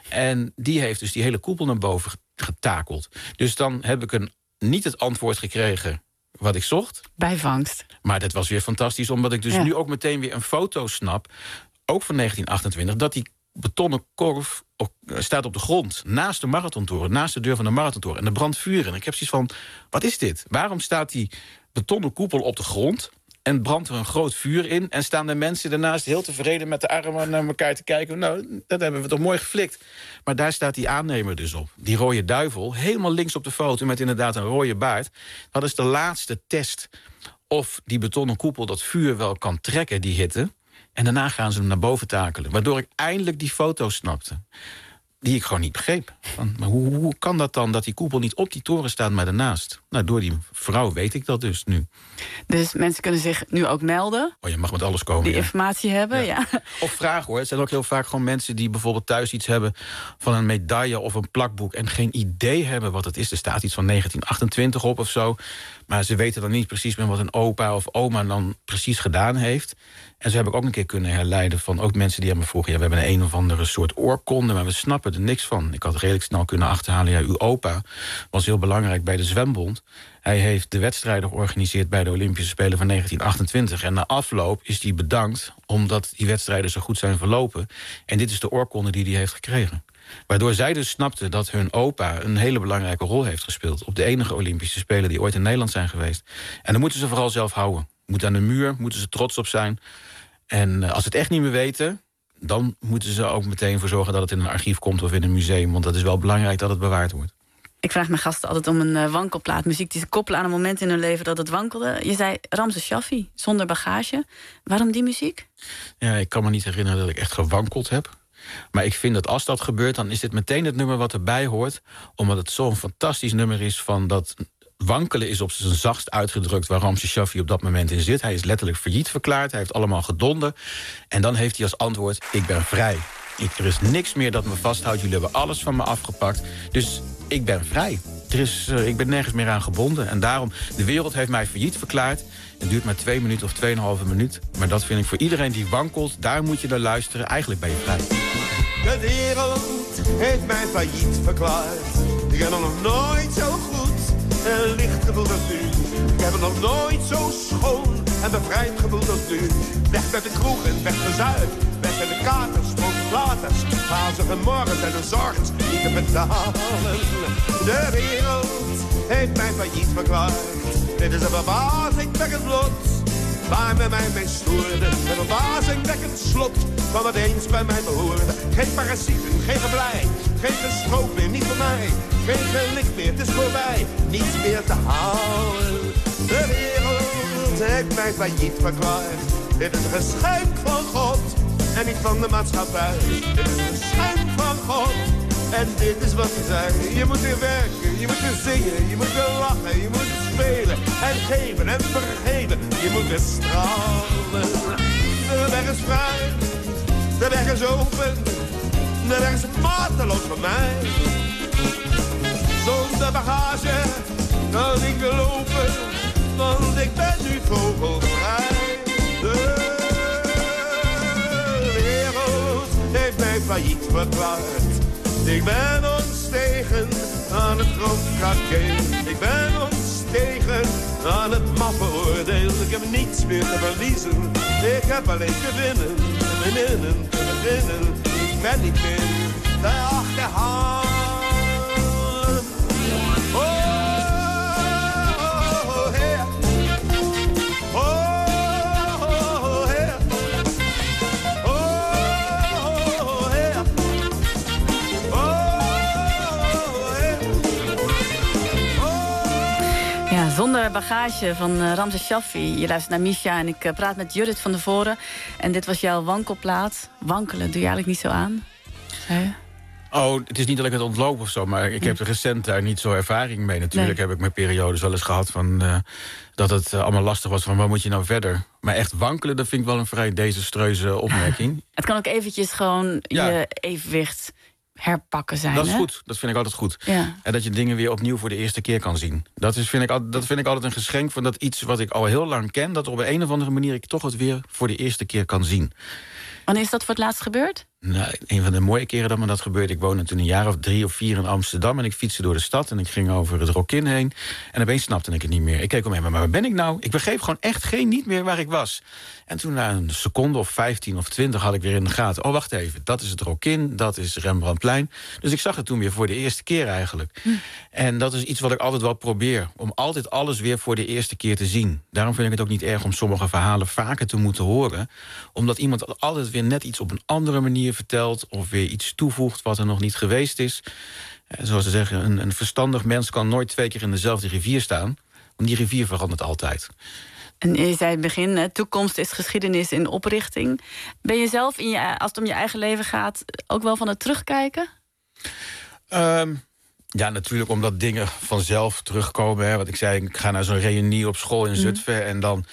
En die heeft dus die hele koepel naar boven getakeld. Dus dan heb ik een, niet het antwoord gekregen wat ik zocht. Bijvangst. Maar dat was weer fantastisch, omdat ik dus ja. nu ook meteen weer een foto snap, ook van negentien achtentwintig, dat die betonnen korf op, staat op de grond, naast de Marathontoren, naast de deur van de Marathontoren. En er brandt vuur in. Ik heb zoiets van, wat is dit? Waarom staat die betonnen koepel op de grond en brandt er een groot vuur in en staan de mensen daarnaast heel tevreden met de armen naar elkaar te kijken? Nou, dat hebben we toch mooi geflikt. Maar daar staat die aannemer dus op. Die rode duivel, helemaal links op de foto met inderdaad een rode baard. Dat is de laatste test of die betonnen koepel dat vuur wel kan trekken, die hitte. En daarna gaan ze hem naar boven takelen. Waardoor ik eindelijk die foto snapte. Die ik gewoon niet begreep. Van, maar hoe, hoe kan dat dan dat die koepel niet op die toren staat, maar daarnaast? Nou, door die vrouw weet ik dat dus nu. Dus mensen kunnen zich nu ook melden. Oh, je mag met alles komen. Die ja. informatie hebben, ja. ja. Of vragen hoor. Het zijn ook heel vaak gewoon mensen die bijvoorbeeld thuis iets hebben van een medaille of een plakboek en geen idee hebben wat het is. Er staat iets van negentien achtentwintig op of zo. Maar ze weten dan niet precies meer wat een opa of oma dan precies gedaan heeft. En zo heb ik ook een keer kunnen herleiden van ook mensen die aan me vroegen, ja, we hebben een een of andere soort oorkonde, maar we snappen er niks van. Ik had redelijk snel kunnen achterhalen, ja, uw opa was heel belangrijk bij de Zwembond. Hij heeft de wedstrijden georganiseerd bij de Olympische Spelen van negentien achtentwintig. En na afloop is hij bedankt omdat die wedstrijden zo goed zijn verlopen. En dit is de oorkonde die hij heeft gekregen. Waardoor zij dus snapten dat hun opa een hele belangrijke rol heeft gespeeld op de enige Olympische Spelen die ooit in Nederland zijn geweest. En dan moeten ze vooral zelf houden. Moet aan de muur, moeten ze trots op zijn. En als ze het echt niet meer weten, dan moeten ze ook meteen voor zorgen dat het in een archief komt of in een museum. Want dat is wel belangrijk dat het bewaard wordt. Ik vraag mijn gasten altijd om een uh, wankelplaat. Muziek die ze koppelen aan een moment in hun leven dat het wankelde. Je zei Ramses Shaffi, Zonder bagage. Waarom die muziek? Ja, ik kan me niet herinneren dat ik echt gewankeld heb. Maar ik vind dat als dat gebeurt, dan is dit meteen het nummer wat erbij hoort. Omdat het zo'n fantastisch nummer is van dat wankelen is op zijn zachtst uitgedrukt waar Ramses Shaffi op dat moment in zit. Hij is letterlijk failliet verklaard, hij heeft allemaal gedonder. En dan heeft hij als antwoord, ik ben vrij. Ik, er is niks meer dat me vasthoudt, jullie hebben alles van me afgepakt. Dus ik ben vrij. Er is, uh, ik ben nergens meer aan gebonden. En daarom, de wereld heeft mij failliet verklaard. Het duurt maar twee minuten of tweeënhalve minuut. Maar dat vind ik voor iedereen die wankelt, daar moet je naar luisteren. Eigenlijk ben je vrij. De wereld heeft mij failliet verklaard. Ik heb nog nooit zo goed en licht gevoeld als nu. Ik heb het nog nooit zo schoon en bevrijd gevoeld als nu. Weg met de kroegen, weg verzuipt. Weg met de katers, smokklaters. Fazige morgens en de zorg niet te betalen. De wereld heeft mij failliet verklaard. Dit is een verbazingwekkend lot waar men mij mee stoorde. Een verbazingwekkend slot van wat eens bij mij behoorde. Geen parasieten, geen geblij, geen gestroop meer, niet voor mij. Geen gelicht meer, het is voorbij, niets meer te halen. De wereld heeft mij failliet verklaard. Dit is een geschenk van God en niet van de maatschappij. Dit is een geschenk van God en dit is wat hij zei. Je moet weer werken, je moet weer zingen, je moet weer lachen, je moet weer spelen en geven en vergeven. Je moet weer stralen. De weg is vrij, de weg is open, de weg is mateloos voor mij. Zonder bagage kan ik lopen, want ik ben nu vogelvrij. De wereld heeft mij failliet verklaard. Ik ben ontstegen aan het grondkakeel. Ik ben ontstegen aan het maffe oordeel. Ik heb niets meer te verliezen. Ik heb alleen te winnen, te winnen, te winnen. Ik ben niet meer te achterhalen. bagage van uh, Ramses Shaffi. Je luistert naar Misha en ik uh, praat met Judith van der Voren. En dit was jouw wankelplaat. Wankelen doe je eigenlijk niet zo aan? Hey. Oh, het is niet dat ik het ontloop of zo, maar ik heb er recent daar niet zo ervaring mee. Natuurlijk nee. heb ik mijn periodes wel eens gehad van uh, dat het uh, allemaal lastig was van waar moet je nou verder. Maar echt wankelen, dat vind ik wel een vrij desastreuze opmerking. Het kan ook eventjes gewoon ja. je evenwicht herpakken zijn. Dat is hè? goed, dat vind ik altijd goed. Ja. En dat je dingen weer opnieuw voor de eerste keer kan zien. Dat, is, vind, ik, dat vind ik altijd een geschenk van dat iets wat ik al heel lang ken, dat op een, een of andere manier ik toch het weer voor de eerste keer kan zien. Wanneer is dat voor het laatst gebeurd? Nou, een van de mooie keren dat me dat gebeurde. Ik woonde toen een jaar of drie of vier in Amsterdam en ik fietste door de stad en ik ging over het Rokin heen. En opeens snapte ik het niet meer. Ik keek omheen, maar waar ben ik nou? Ik begreep gewoon echt geen niet meer waar ik was. En toen na een seconde of vijftien of twintig had ik weer in de gaten. Oh, wacht even, dat is het Rokin, dat is Rembrandtplein. Dus ik zag het toen weer voor de eerste keer eigenlijk. Hm. En dat is iets wat ik altijd wel probeer. Om altijd alles weer voor de eerste keer te zien. Daarom vind ik het ook niet erg om sommige verhalen vaker te moeten horen. Omdat iemand altijd weer net iets op een andere manier vertelt of weer iets toevoegt wat er nog niet geweest is. Zoals ze zeggen, een, een verstandig mens kan nooit twee keer in dezelfde rivier staan. Want die rivier verandert altijd. En je zei het begin, hè, toekomst is geschiedenis in oprichting. Ben je zelf, in je, als het om je eigen leven gaat, ook wel van het terugkijken? Um, ja, natuurlijk omdat dingen vanzelf terugkomen. Hè. Wat ik zei, ik ga naar zo'n reunie op school in Zutphen mm. en dan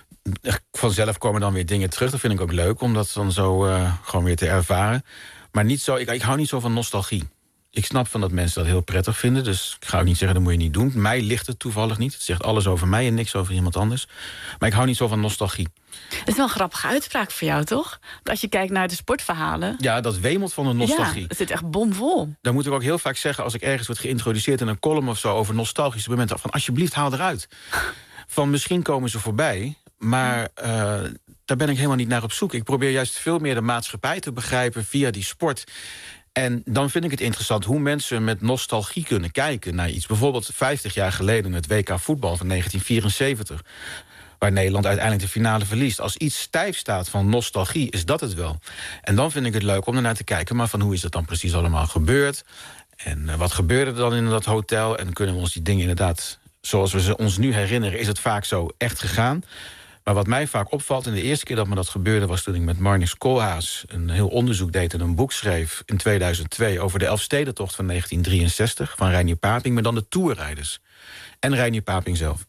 vanzelf komen dan weer dingen terug. Dat vind ik ook leuk, om dat dan zo uh, gewoon weer te ervaren. Maar niet zo, ik, ik hou niet zo van nostalgie. Ik snap van dat mensen dat heel prettig vinden. Dus ik ga ook niet zeggen, dat moet je niet doen. Mij ligt het toevallig niet. Het zegt alles over mij en niks over iemand anders. Maar ik hou niet zo van nostalgie. Dat is wel een grappige uitspraak voor jou, toch? Als je kijkt naar de sportverhalen. Ja, dat wemelt van een nostalgie. Ja, het zit echt bomvol. Dan moet ik ook heel vaak zeggen, als ik ergens word geïntroduceerd in een column of zo over nostalgische momenten, van alsjeblieft, haal eruit. Van misschien komen ze voorbij, maar uh, daar ben ik helemaal niet naar op zoek. Ik probeer juist veel meer de maatschappij te begrijpen via die sport. En dan vind ik het interessant hoe mensen met nostalgie kunnen kijken naar iets. Bijvoorbeeld vijftig jaar geleden het W K voetbal van negentien vierenzeventig... waar Nederland uiteindelijk de finale verliest. Als iets stijf staat van nostalgie, is dat het wel. En dan vind ik het leuk om ernaar te kijken, maar van hoe is dat dan precies allemaal gebeurd? En uh, wat gebeurde er dan in dat hotel? En kunnen we ons die dingen inderdaad, zoals we ze ons nu herinneren, is het vaak zo echt gegaan? Maar wat mij vaak opvalt, en de eerste keer dat me dat gebeurde was toen ik met Marnix Koolhaas een heel onderzoek deed en een boek schreef in tweeduizend twee over de Elfstedentocht van negentien drieënzestig van Reinier Paping, maar dan de toerrijders. En Reinier Paping zelf.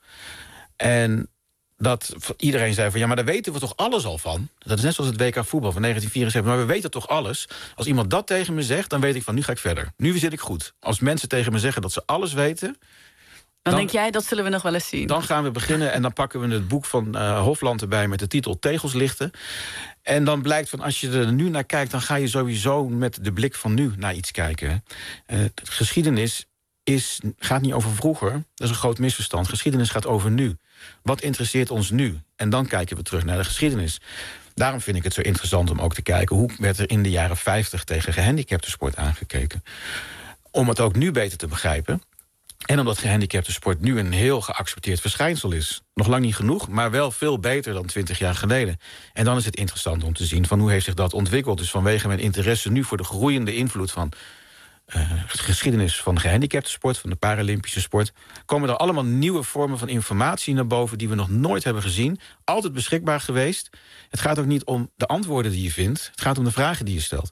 En dat iedereen zei van ja, maar daar weten we toch alles al van? Dat is net zoals het W K voetbal van negentien vierenzeventig. Maar we weten toch alles? Als iemand dat tegen me zegt, dan weet ik van nu ga ik verder. Nu zit ik goed. Als mensen tegen me zeggen dat ze alles weten, Dan, dan denk jij, dat zullen we nog wel eens zien. Dan gaan we beginnen en dan pakken we het boek van uh, Hofland erbij met de titel Tegels lichten. En dan blijkt van als je er nu naar kijkt, dan ga je sowieso met de blik van nu naar iets kijken. Uh, geschiedenis is, gaat niet over vroeger. Dat is een groot misverstand. Geschiedenis gaat over nu. Wat interesseert ons nu? En dan kijken we terug naar de geschiedenis. Daarom vind ik het zo interessant om ook te kijken hoe werd er in de jaren vijftig tegen gehandicaptensport aangekeken. Om het ook nu beter te begrijpen. En omdat gehandicapte sport nu een heel geaccepteerd verschijnsel is. Nog lang niet genoeg, maar wel veel beter dan twintig jaar geleden. En dan is het interessant om te zien van hoe heeft zich dat ontwikkeld. Dus vanwege mijn interesse nu voor de groeiende invloed van uh, geschiedenis van de gehandicapte sport, van de Paralympische sport, komen er allemaal nieuwe vormen van informatie naar boven die we nog nooit hebben gezien. Altijd beschikbaar geweest. Het gaat ook niet om de antwoorden die je vindt. Het gaat om de vragen die je stelt.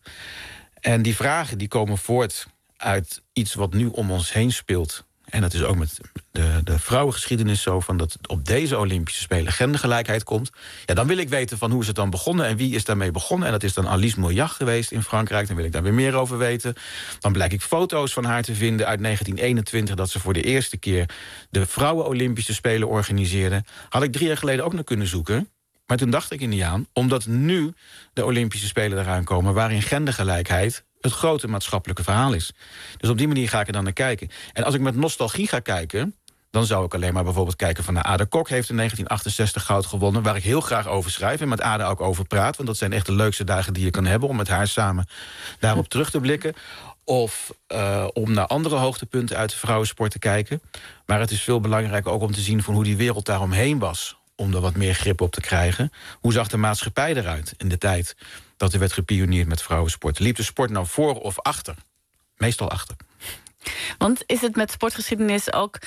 En die vragen die komen voort uit iets wat nu om ons heen speelt. En dat is ook met de, de vrouwengeschiedenis zo, van dat op deze Olympische Spelen gendergelijkheid komt. Ja, dan wil ik weten van hoe is het dan begonnen en wie is daarmee begonnen. En dat is dan Alice Moyach geweest in Frankrijk. Dan wil ik daar weer meer over weten. Dan blijk ik foto's van haar te vinden uit negentien eenentwintig... dat ze voor de eerste keer de vrouwen-Olympische Spelen organiseerde. Had ik drie jaar geleden ook nog kunnen zoeken. Maar toen dacht ik er niet aan, omdat nu de Olympische Spelen eraan komen, waarin gendergelijkheid het grote maatschappelijke verhaal is. Dus op die manier ga ik er dan naar kijken. En als ik met nostalgie ga kijken, dan zou ik alleen maar bijvoorbeeld kijken van nou, Ada Kok heeft in negentien achtenzestig goud gewonnen, waar ik heel graag over schrijf en met Ada ook over praat, want dat zijn echt de leukste dagen die je kan hebben om met haar samen daarop terug te blikken. Of uh, om naar andere hoogtepunten uit de vrouwensport te kijken. Maar het is veel belangrijker ook om te zien van hoe die wereld daaromheen was, om er wat meer grip op te krijgen. Hoe zag de maatschappij eruit in de tijd dat er werd gepioneerd met vrouwensport? Liep de sport nou voor of achter? Meestal achter. Want is het met sportgeschiedenis ook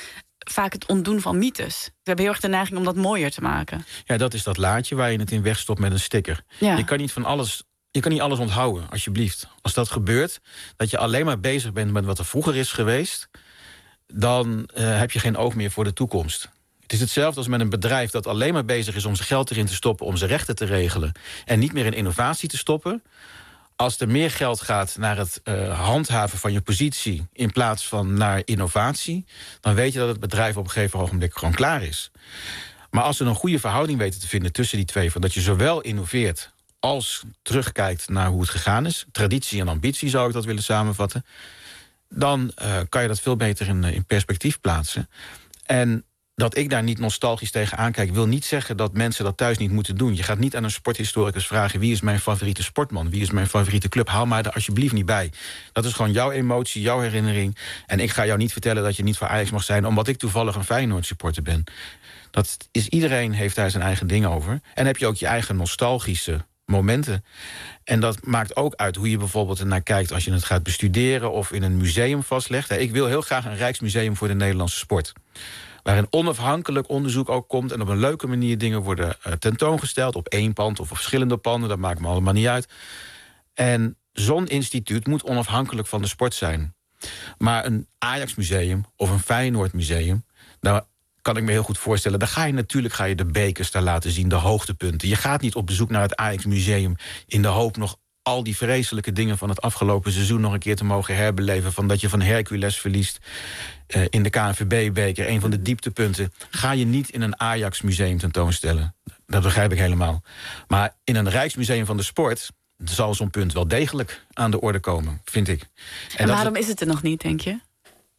vaak het ontdoen van mythes. We hebben heel erg de neiging om dat mooier te maken. Ja, dat is dat laadje waar je het in wegstopt met een sticker. Ja. Je kan niet van alles... Je kan niet alles onthouden, alsjeblieft. Als dat gebeurt, dat je alleen maar bezig bent met wat er vroeger is geweest, dan uh, heb je geen oog meer voor de toekomst. Het is hetzelfde als met een bedrijf dat alleen maar bezig is om zijn geld erin te stoppen, om zijn rechten te regelen en niet meer in innovatie te stoppen. Als er meer geld gaat naar het uh, handhaven van je positie in plaats van naar innovatie, dan weet je dat het bedrijf op een gegeven ogenblik gewoon klaar is. Maar als we een goede verhouding weten te vinden tussen die twee, van dat je zowel innoveert als terugkijkt naar hoe het gegaan is, traditie en ambitie zou ik dat willen samenvatten, dan uh, kan je dat veel beter in, in perspectief plaatsen. En dat ik daar niet nostalgisch tegen aankijk, wil niet zeggen dat mensen dat thuis niet moeten doen. Je gaat niet aan een sporthistoricus vragen, wie is mijn favoriete sportman, wie is mijn favoriete club, haal mij er alsjeblieft niet bij. Dat is gewoon jouw emotie, jouw herinnering. En ik ga jou niet vertellen dat je niet voor Ajax mag zijn, omdat ik toevallig een Feyenoord supporter ben. Dat is, iedereen heeft daar zijn eigen ding over. En heb je ook je eigen nostalgische momenten. En dat maakt ook uit hoe je bijvoorbeeld ernaar kijkt als je het gaat bestuderen of in een museum vastlegt. Ik wil heel graag een Rijksmuseum voor de Nederlandse sport, waar een onafhankelijk onderzoek ook komt en op een leuke manier dingen worden uh, tentoongesteld op één pand of op verschillende panden, dat maakt me allemaal niet uit. En zo'n instituut moet onafhankelijk van de sport zijn. Maar een Ajax-museum of een Feyenoord-museum, daar kan ik me heel goed voorstellen, daar ga je natuurlijk ga je de bekers daar laten zien, de hoogtepunten. Je gaat niet op bezoek naar het Ajax-museum in de hoop nog al die vreselijke dingen van het afgelopen seizoen nog een keer te mogen herbeleven, van dat je van Hercules verliest uh, in de K N V B-beker, een van de dieptepunten, ga je niet in een Ajax-museum tentoonstellen. Dat begrijp ik helemaal. Maar in een Rijksmuseum van de sport zal zo'n punt wel degelijk aan de orde komen, vind ik. En, en waarom is het er nog niet, denk je?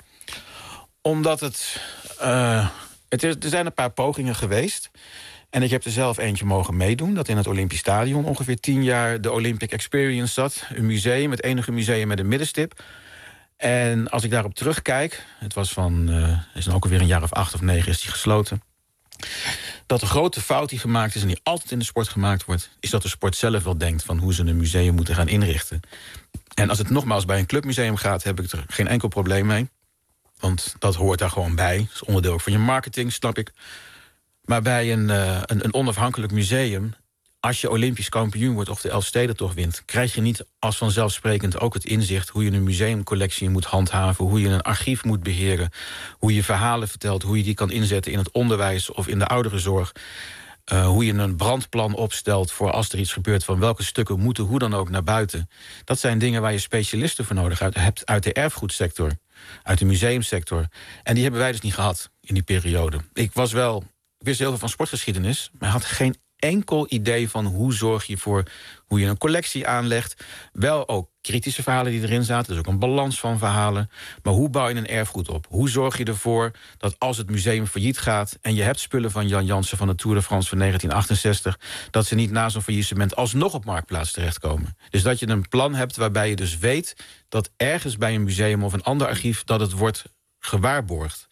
Omdat het... Uh, het is, er zijn een paar pogingen geweest. En ik heb er zelf eentje mogen meedoen, dat in het Olympisch Stadion ongeveer tien jaar de Olympic Experience zat. Een museum, het enige museum met een middenstip. En als ik daarop terugkijk, het was van, uh, is dan ook alweer een jaar of acht of negen is die gesloten. Dat de grote fout die gemaakt is en die altijd in de sport gemaakt wordt, is dat de sport zelf wel denkt van hoe ze een museum moeten gaan inrichten. En als het nogmaals bij een clubmuseum gaat, heb ik er geen enkel probleem mee. Want dat hoort daar gewoon bij. Dat is onderdeel van je marketing, snap ik. Maar bij een, uh, een, een onafhankelijk museum, als je Olympisch kampioen wordt of de Elfstedentocht wint, krijg je niet als vanzelfsprekend ook het inzicht hoe je een museumcollectie moet handhaven, hoe je een archief moet beheren, hoe je verhalen vertelt, hoe je die kan inzetten in het onderwijs of in de ouderenzorg. Uh, hoe je een brandplan opstelt voor als er iets gebeurt, van welke stukken moeten hoe dan ook naar buiten. Dat zijn dingen waar je specialisten voor nodig hebt uit de erfgoedsector, uit de museumsector. En die hebben wij dus niet gehad in die periode. Ik was wel, ik wist heel veel van sportgeschiedenis, maar had geen enkel idee van hoe zorg je voor hoe je een collectie aanlegt. Wel ook kritische verhalen die erin zaten, dus ook een balans van verhalen. Maar hoe bouw je een erfgoed op? Hoe zorg je ervoor dat als het museum failliet gaat en je hebt spullen van Jan Jansen van de Tour de France van negentien achtenzestig... dat ze niet na zo'n faillissement alsnog op Marktplaats terechtkomen. Dus dat je een plan hebt waarbij je dus weet dat ergens bij een museum of een ander archief dat het wordt gewaarborgd.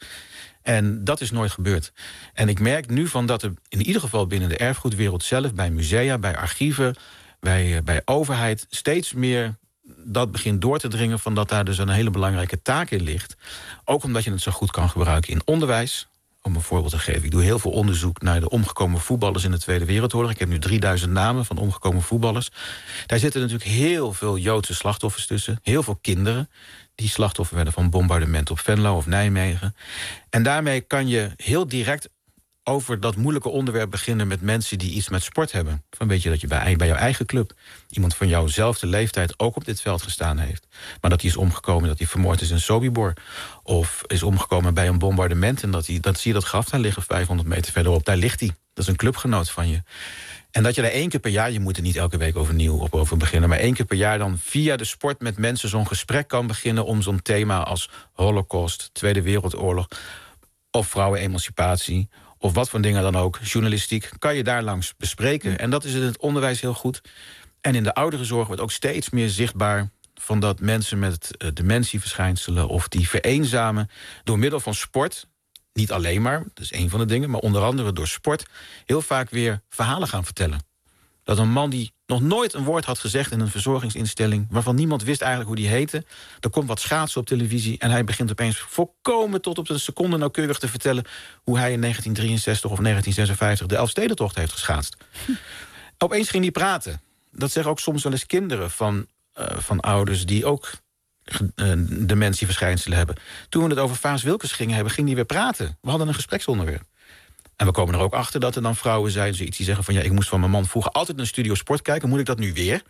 En dat is nooit gebeurd. En ik merk nu van dat er in ieder geval binnen de erfgoedwereld zelf, bij musea, bij archieven, bij, bij overheid, steeds meer dat begint door te dringen van dat daar dus een hele belangrijke taak in ligt. Ook omdat je het zo goed kan gebruiken in onderwijs. Om een voorbeeld te geven. Ik doe heel veel onderzoek naar de omgekomen voetballers in de Tweede Wereldoorlog. Ik heb nu drieduizend namen van omgekomen voetballers. Daar zitten natuurlijk heel veel Joodse slachtoffers tussen. Heel veel kinderen die slachtoffer werden van bombardementen op Venlo of Nijmegen. En daarmee kan je heel direct over dat moeilijke onderwerp beginnen met mensen die iets met sport hebben. Van weet je dat je bij, bij jouw eigen club iemand van jouwzelfde leeftijd ook op dit veld gestaan heeft. Maar dat hij is omgekomen, dat hij vermoord is in Sobibor. Of is omgekomen bij een bombardement en dat, hij, dat zie je dat graf daar liggen vijfhonderd meter verderop. Daar ligt hij. Dat is een clubgenoot van je. En dat je daar één keer per jaar, je moet er niet elke week overnieuw op over beginnen, maar één keer per jaar dan via de sport met mensen zo'n gesprek kan beginnen om zo'n thema als Holocaust, Tweede Wereldoorlog of vrouwenemancipatie of wat voor dingen dan ook, journalistiek, kan je daar langs bespreken. En dat is in het onderwijs heel goed. En in de ouderenzorg wordt ook steeds meer zichtbaar van dat mensen met uh, dementieverschijnselen of die vereenzamen door middel van sport, niet alleen maar, dat is één van de dingen, maar onder andere door sport, heel vaak weer verhalen gaan vertellen. Dat een man die nog nooit een woord had gezegd in een verzorgingsinstelling, waarvan niemand wist eigenlijk hoe die heette. Er komt wat schaatsen op televisie en hij begint opeens volkomen tot op de seconde nauwkeurig te vertellen hoe hij in negentien drieënzestig of negentien zesenvijftig de Elfstedentocht heeft geschaatst. Hm. Opeens ging hij praten. Dat zeggen ook soms wel eens kinderen van, uh, van ouders die ook uh, dementieverschijnselen hebben. Toen we het over Vaas Wilkens gingen hebben, ging hij weer praten. We hadden een gespreksonderwerp. En we komen er ook achter dat er dan vrouwen zijn, zoiets die zeggen van ja, ik moest van mijn man vroeger altijd naar Studio Sport kijken, moet ik dat nu weer?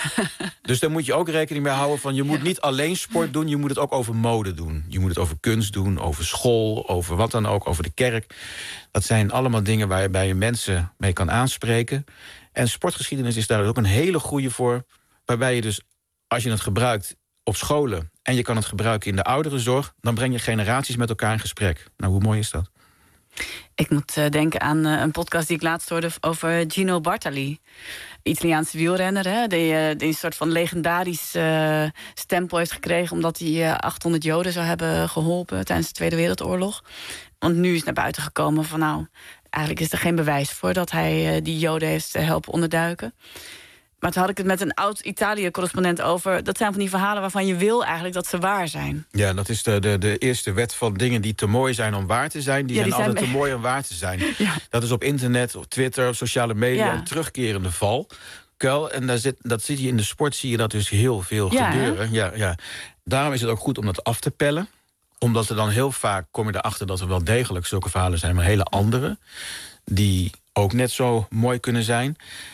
Dus daar moet je ook rekening mee houden van je moet ja. niet alleen sport doen, je moet het ook over mode doen. Je moet het over kunst doen, over school, over wat dan ook, over de kerk. Dat zijn allemaal dingen waarbij je mensen mee kan aanspreken. En sportgeschiedenis is daar ook een hele goede voor, waarbij je dus, als je het gebruikt op scholen en je kan het gebruiken in de ouderenzorg, dan breng je generaties met elkaar in gesprek. Nou, hoe mooi is dat? Ik moet uh, denken aan uh, een podcast die ik laatst hoorde over Gino Bartali. Italiaanse wielrenner, hè, die, uh, die een soort van legendarisch uh, stempel heeft gekregen omdat hij uh, achthonderd Joden zou hebben geholpen tijdens de Tweede Wereldoorlog. Want nu is naar buiten gekomen van nou, eigenlijk is er geen bewijs voor dat hij uh, die Joden heeft uh, helpen onderduiken. Maar toen had ik het met een oud-Italië-correspondent over. Dat zijn van die verhalen waarvan je wil eigenlijk dat ze waar zijn. Ja, dat is de, de, de eerste wet van dingen die te mooi zijn om waar te zijn. Die, ja, die zijn, zijn altijd te mooi om waar te zijn. Ja. Dat is op internet, op Twitter, op sociale media ja. een terugkerende val. Kuil, en daar zit, dat zit je in de sport, zie je dat dus heel veel ja, gebeuren. Ja, ja. Daarom is het ook goed om dat af te pellen. Omdat er dan heel vaak kom je erachter dat er wel degelijk zulke verhalen zijn, maar hele andere. Die ook net zo mooi kunnen zijn.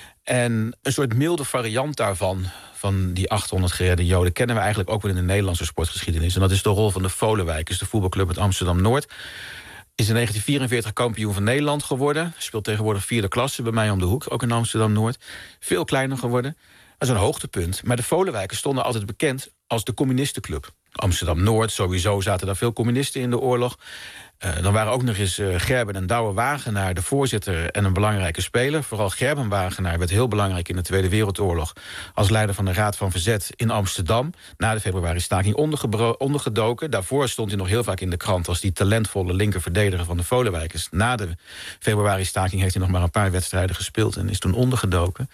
En een soort milde variant daarvan, van die achthonderd geredde Joden, kennen we eigenlijk ook wel in de Nederlandse sportgeschiedenis. En dat is de rol van de Volenwijkers, de voetbalclub uit Amsterdam-Noord. Is in negentien vierenveertig kampioen van Nederland geworden. Speelt tegenwoordig vierde klasse bij mij om de hoek, ook in Amsterdam-Noord. Veel kleiner geworden. Dat is een hoogtepunt. Maar de Volenwijkers stonden altijd bekend als de communistenclub. Amsterdam-Noord, sowieso zaten daar veel communisten in de oorlog. Uh, dan waren ook nog eens uh, Gerben en Douwe Wagenaar de voorzitter en een belangrijke speler. Vooral Gerben Wagenaar werd heel belangrijk in de Tweede Wereldoorlog als leider van de Raad van Verzet in Amsterdam. Na de februari-staking ondergedoken. Daarvoor stond hij nog heel vaak in de krant als die talentvolle linkerverdediger van de Volenwijkers. Na de februari-staking heeft hij nog maar een paar wedstrijden gespeeld en is toen ondergedoken.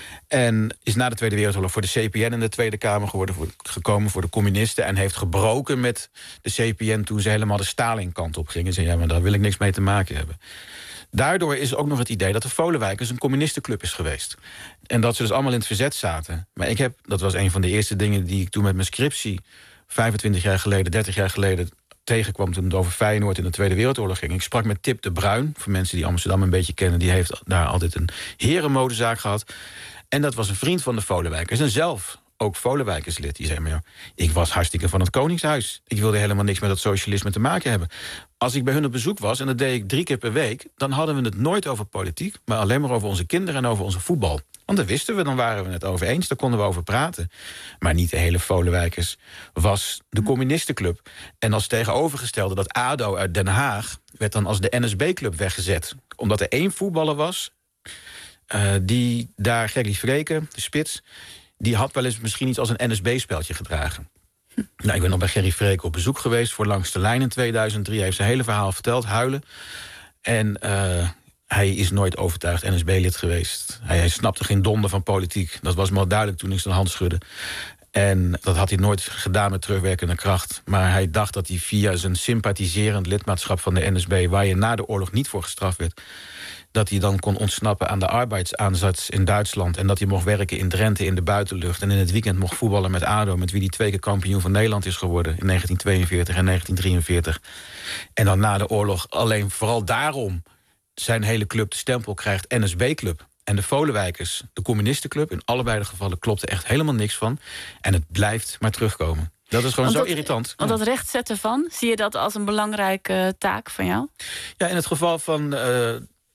En is na de Tweede Wereldoorlog voor de C P N in de Tweede Kamer geworden, voor, gekomen voor de communisten. En heeft gebroken met de C P N toen ze helemaal de Stalin-kant op gingen. Zei ja, maar daar wil ik niks mee te maken hebben. Daardoor is ook nog het idee dat de Volenwijkers een communistenclub is geweest. En dat ze dus allemaal in het verzet zaten. Maar ik heb, dat was een van de eerste dingen die ik toen met mijn scriptie vijfentwintig jaar geleden, dertig jaar geleden tegenkwam toen het over Feyenoord in de Tweede Wereldoorlog ging. Ik sprak met Tip de Bruin, voor mensen die Amsterdam een beetje kennen. Die heeft daar altijd een herenmodezaak gehad. En dat was een vriend van de Volenwijkers. En zelf ook Volenwijkerslid. Die zei, maar ja, ik was hartstikke van het Koningshuis. Ik wilde helemaal niks met dat socialisme te maken hebben. Als ik bij hun op bezoek was, en dat deed ik drie keer per week, dan hadden we het nooit over politiek, maar alleen maar over onze kinderen en over onze voetbal. Want dan wisten we, dan waren we het over eens, daar konden we over praten. Maar niet de hele Volenwijkers was de communistenclub. En als tegenovergestelde dat A D O uit Den Haag werd dan als de N S B-club weggezet. Omdat er één voetballer was, Uh, die daar, Gerry Vreken, de spits, die had wel eens misschien iets als een N S B-speldje gedragen. Hm. Nou, ik ben nog bij Gerry Vreken op bezoek geweest voor Langs de Lijn in tweeduizend drie. Hij heeft zijn hele verhaal verteld, huilen. En uh, hij is nooit overtuigd N S B-lid geweest. Hij, hij snapte geen donder van politiek. Dat was me al duidelijk toen ik zijn hand schudde. En dat had hij nooit gedaan met terugwerkende kracht. Maar hij dacht dat hij via zijn sympathiserend lidmaatschap van de N S B, waar je na de oorlog niet voor gestraft werd, dat hij dan kon ontsnappen aan de arbeidsaansatz in Duitsland. En dat hij mocht werken in Drenthe in de buitenlucht. En in het weekend mocht voetballen met A D O, met wie hij twee keer kampioen van Nederland is geworden in negentien tweeënveertig en negentien drieënveertig. En dan na de oorlog alleen vooral daarom zijn hele club de stempel krijgt N S B-club. En de Volenwijkers, de communistenclub, in allebei de gevallen klopte echt helemaal niks van. En het blijft maar terugkomen. Dat is gewoon want zo dat, irritant. Want dat rechtzetten van, zie je dat als een belangrijke uh, taak van jou? Ja, in het geval van, uh,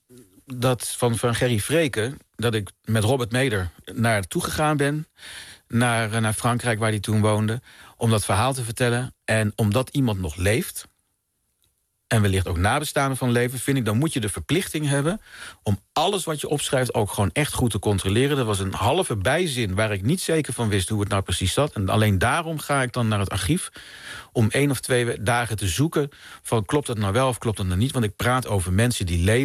dat van, van Gerry Vreken, dat ik met Robert Meder naartoe gegaan ben, naar, uh, naar Frankrijk waar hij toen woonde, om dat verhaal te vertellen. En omdat iemand nog leeft, en wellicht ook nabestaanden van leven, vind ik, dan moet je de verplichting hebben om alles wat je opschrijft ook gewoon echt goed te controleren. Er was een halve bijzin waar ik niet zeker van wist hoe het nou precies zat. En alleen daarom ga ik dan naar het archief om één of twee dagen te zoeken van klopt dat nou wel of klopt dat nou niet. Want ik praat over mensen die leven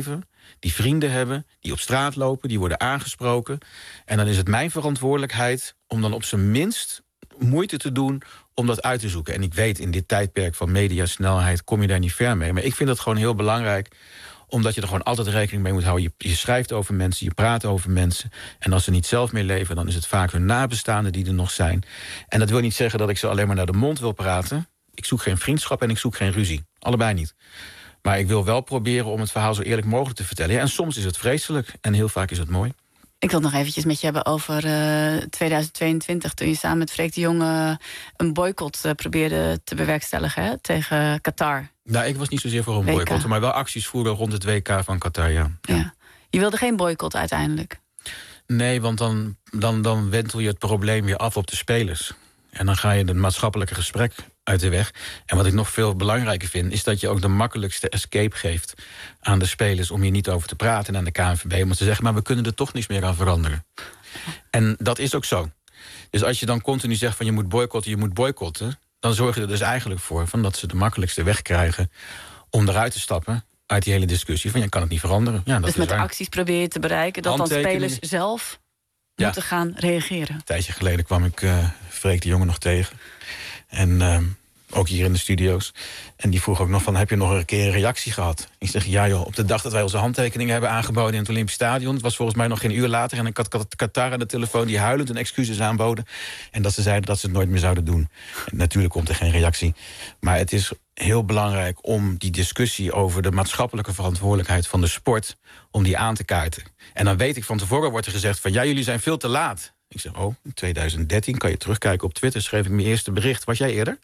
die vrienden hebben, die op straat lopen, die worden aangesproken. En dan is het mijn verantwoordelijkheid om dan op zijn minst moeite te doen om dat uit te zoeken. En ik weet, in dit tijdperk van mediasnelheid kom je daar niet ver mee. Maar ik vind het gewoon heel belangrijk, omdat je er gewoon altijd rekening mee moet houden. Je, je schrijft over mensen, je praat over mensen. En als ze niet zelf meer leven, dan is het vaak hun nabestaanden die er nog zijn. En dat wil niet zeggen dat ik ze alleen maar naar de mond wil praten. Ik zoek geen vriendschap en ik zoek geen ruzie. Allebei niet. Maar ik wil wel proberen om het verhaal zo eerlijk mogelijk te vertellen. Ja, en soms is het vreselijk en heel vaak is het mooi. Ik wil het nog eventjes met je hebben over uh, tweeduizend tweeëntwintig... toen je samen met Freek de Jonge een boycott uh, probeerde te bewerkstelligen, hè, tegen Qatar. Nou, ik was niet zozeer voor een W K. boycott, maar wel acties voeren rond het W K van Qatar, ja. ja. ja. Je wilde geen boycott uiteindelijk? Nee, want dan, dan, dan wentel je het probleem weer af op de spelers. En dan ga je het maatschappelijke gesprek uit de weg. En wat ik nog veel belangrijker vind, is dat je ook de makkelijkste escape geeft aan de spelers om hier niet over te praten en aan de K N V B om te zeggen, maar we kunnen er toch niets meer aan veranderen. En dat is ook zo. Dus als je dan continu zegt van je moet boycotten, je moet boycotten, dan zorg je er dus eigenlijk voor van dat ze de makkelijkste weg krijgen om eruit te stappen uit die hele discussie van je kan het niet veranderen. Ja, dat dus is met waar. acties probeer je te bereiken dat dan spelers zelf ja. moeten gaan reageren. Een tijdje geleden kwam ik uh, Freek de Jonge nog tegen. En uh, ook hier in de studio's. En die vroeg ook nog van, heb je nog een keer een reactie gehad? Ik zeg, ja joh, op de dag dat wij onze handtekeningen hebben aangeboden in het Olympisch Stadion, het was volgens mij nog geen uur later, en ik had Qatar aan de telefoon die huilend hun excuses aanboden. En dat ze zeiden dat ze het nooit meer zouden doen. En natuurlijk komt er geen reactie. Maar het is heel belangrijk om die discussie over de maatschappelijke verantwoordelijkheid van de sport, om die aan te kaarten. En dan weet ik, van tevoren wordt er gezegd van, ja, jullie zijn veel te laat. Ik zeg, oh, in tweeduizend dertien, kan je terugkijken op Twitter, schreef ik mijn eerste bericht. Was jij eerder?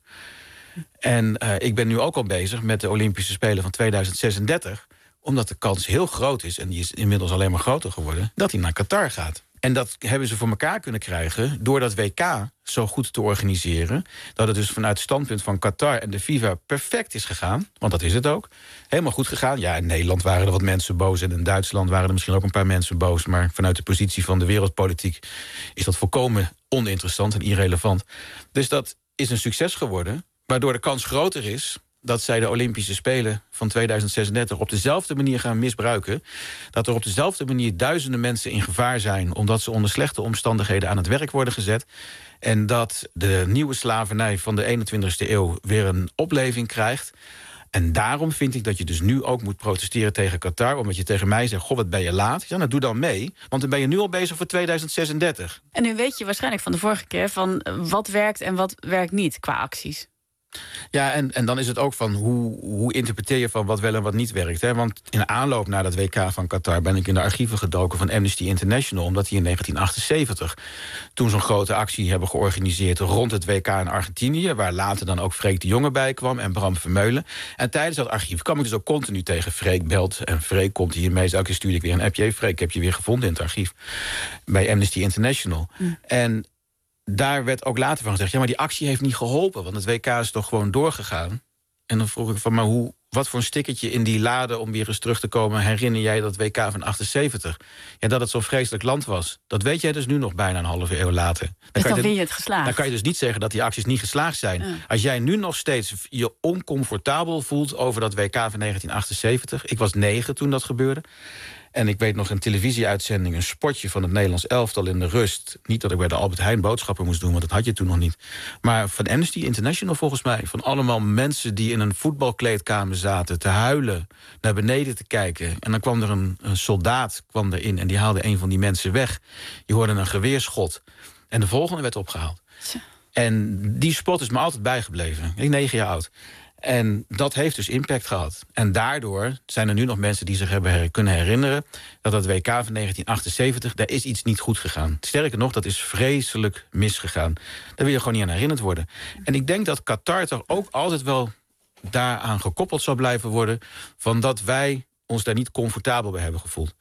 En uh, ik ben nu ook al bezig met de Olympische Spelen van tweeduizend zesendertig... omdat de kans heel groot is, en die is inmiddels alleen maar groter geworden, dat hij naar Qatar gaat. En dat hebben ze voor elkaar kunnen krijgen door dat W K zo goed te organiseren, dat het dus vanuit het standpunt van Qatar en de FIFA perfect is gegaan. Want dat is het ook. Helemaal goed gegaan. Ja, in Nederland waren er wat mensen boos en in Duitsland waren er misschien ook een paar mensen boos. Maar vanuit de positie van de wereldpolitiek is dat volkomen oninteressant en irrelevant. Dus dat is een succes geworden, waardoor de kans groter is dat zij de Olympische Spelen van tweeduizend zesendertig op dezelfde manier gaan misbruiken. Dat er op dezelfde manier duizenden mensen in gevaar zijn, omdat ze onder slechte omstandigheden aan het werk worden gezet. En dat de nieuwe slavernij van de eenentwintigste eeuw weer een opleving krijgt. En daarom vind ik dat je dus nu ook moet protesteren tegen Qatar, omdat je tegen mij zegt, goh, wat ben je laat? Ja, nou, doe dan mee, want dan ben je nu al bezig voor tweeduizend zesendertig. En nu weet je waarschijnlijk van de vorige keer van wat werkt en wat werkt niet qua acties. Ja, en, en dan is het ook van hoe, hoe interpreteer je van wat wel en wat niet werkt. Hè? Want in de aanloop naar dat W K van Qatar ben ik in de archieven gedoken van Amnesty International, omdat die in negentien achtenzeventig toen zo'n grote actie hebben georganiseerd rond het W K in Argentinië, waar later dan ook Freek de Jonge bij kwam en Bram Vermeulen. En tijdens dat archief kwam ik dus ook continu tegen Freek belt. En Freek komt hiermee, elke keer stuurde ik weer een appje. Hey, Freek, ik heb je weer gevonden in het archief bij Amnesty International. Mm. En daar werd ook later van gezegd, ja, maar die actie heeft niet geholpen, want het W K is toch gewoon doorgegaan. En dan vroeg ik van, maar hoe, wat voor een stickertje in die lade om weer eens terug te komen herinner jij dat W K van achtenzeventig? Ja, dat het zo'n vreselijk land was. Dat weet jij dus nu nog bijna een halve eeuw later. Dan dus kan dan je, vind je het geslaagd? Dan kan je dus niet zeggen dat die acties niet geslaagd zijn. Ja. Als jij nu nog steeds je oncomfortabel voelt over dat W K van negentien achtenzeventig... ik was negen toen dat gebeurde. En ik weet nog een televisieuitzending, een spotje van het Nederlands elftal in de rust. Niet dat ik bij de Albert Heijn boodschappen moest doen, want dat had je toen nog niet. Maar van Amnesty International volgens mij. Van allemaal mensen die in een voetbalkleedkamer zaten te huilen, naar beneden te kijken. En dan kwam er een, een soldaat kwam erin en die haalde een van die mensen weg. Je hoorde een geweerschot. En de volgende werd opgehaald. Zo. En die spot is me altijd bijgebleven. Ik ben negen jaar oud. En dat heeft dus impact gehad. En daardoor zijn er nu nog mensen die zich hebben her- kunnen herinneren dat dat W K van negentien achtenzeventig, daar is iets niet goed gegaan. Sterker nog, dat is vreselijk misgegaan. Daar wil je gewoon niet aan herinnerd worden. En ik denk dat Qatar toch ook altijd wel daaraan gekoppeld zal blijven worden, van dat wij ons daar niet comfortabel bij hebben gevoeld.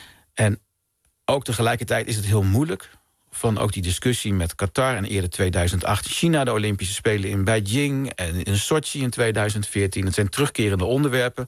En ook tegelijkertijd is het heel moeilijk van ook die discussie met Qatar en eerder tweeduizend acht China, de Olympische Spelen in Beijing en in Sochi in tweeduizend veertien. Het zijn terugkerende onderwerpen.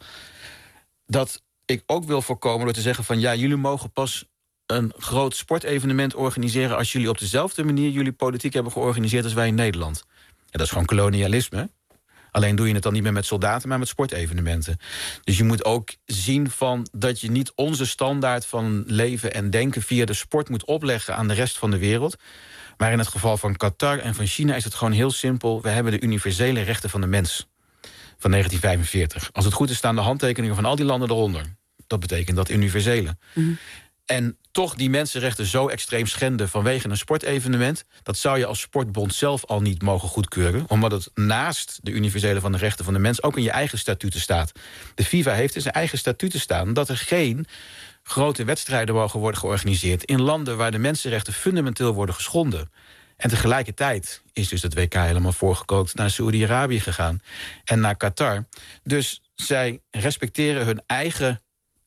Dat ik ook wil voorkomen door te zeggen van ja, jullie mogen pas een groot sportevenement organiseren als jullie op dezelfde manier jullie politiek hebben georganiseerd als wij in Nederland. Ja, dat is gewoon kolonialisme. Alleen doe je het dan niet meer met soldaten, maar met sportevenementen. Dus je moet ook zien van dat je niet onze standaard van leven en denken via de sport moet opleggen aan de rest van de wereld. Maar in het geval van Qatar en van China is het gewoon heel simpel. We hebben de universele rechten van de mens van negentien vijfenveertig. Als het goed is staan de handtekeningen van al die landen eronder. Dat betekent dat universele. Mm-hmm. En toch die mensenrechten zo extreem schenden vanwege een sportevenement, dat zou je als sportbond zelf al niet mogen goedkeuren, omdat het naast de universele van de rechten van de mens ook in je eigen statuten staat. De FIFA heeft in zijn eigen statuten staan dat er geen grote wedstrijden mogen worden georganiseerd in landen waar de mensenrechten fundamenteel worden geschonden. En tegelijkertijd is dus het W K helemaal voorgekookt naar Saoedi-Arabië gegaan en naar Qatar. Dus zij respecteren hun eigen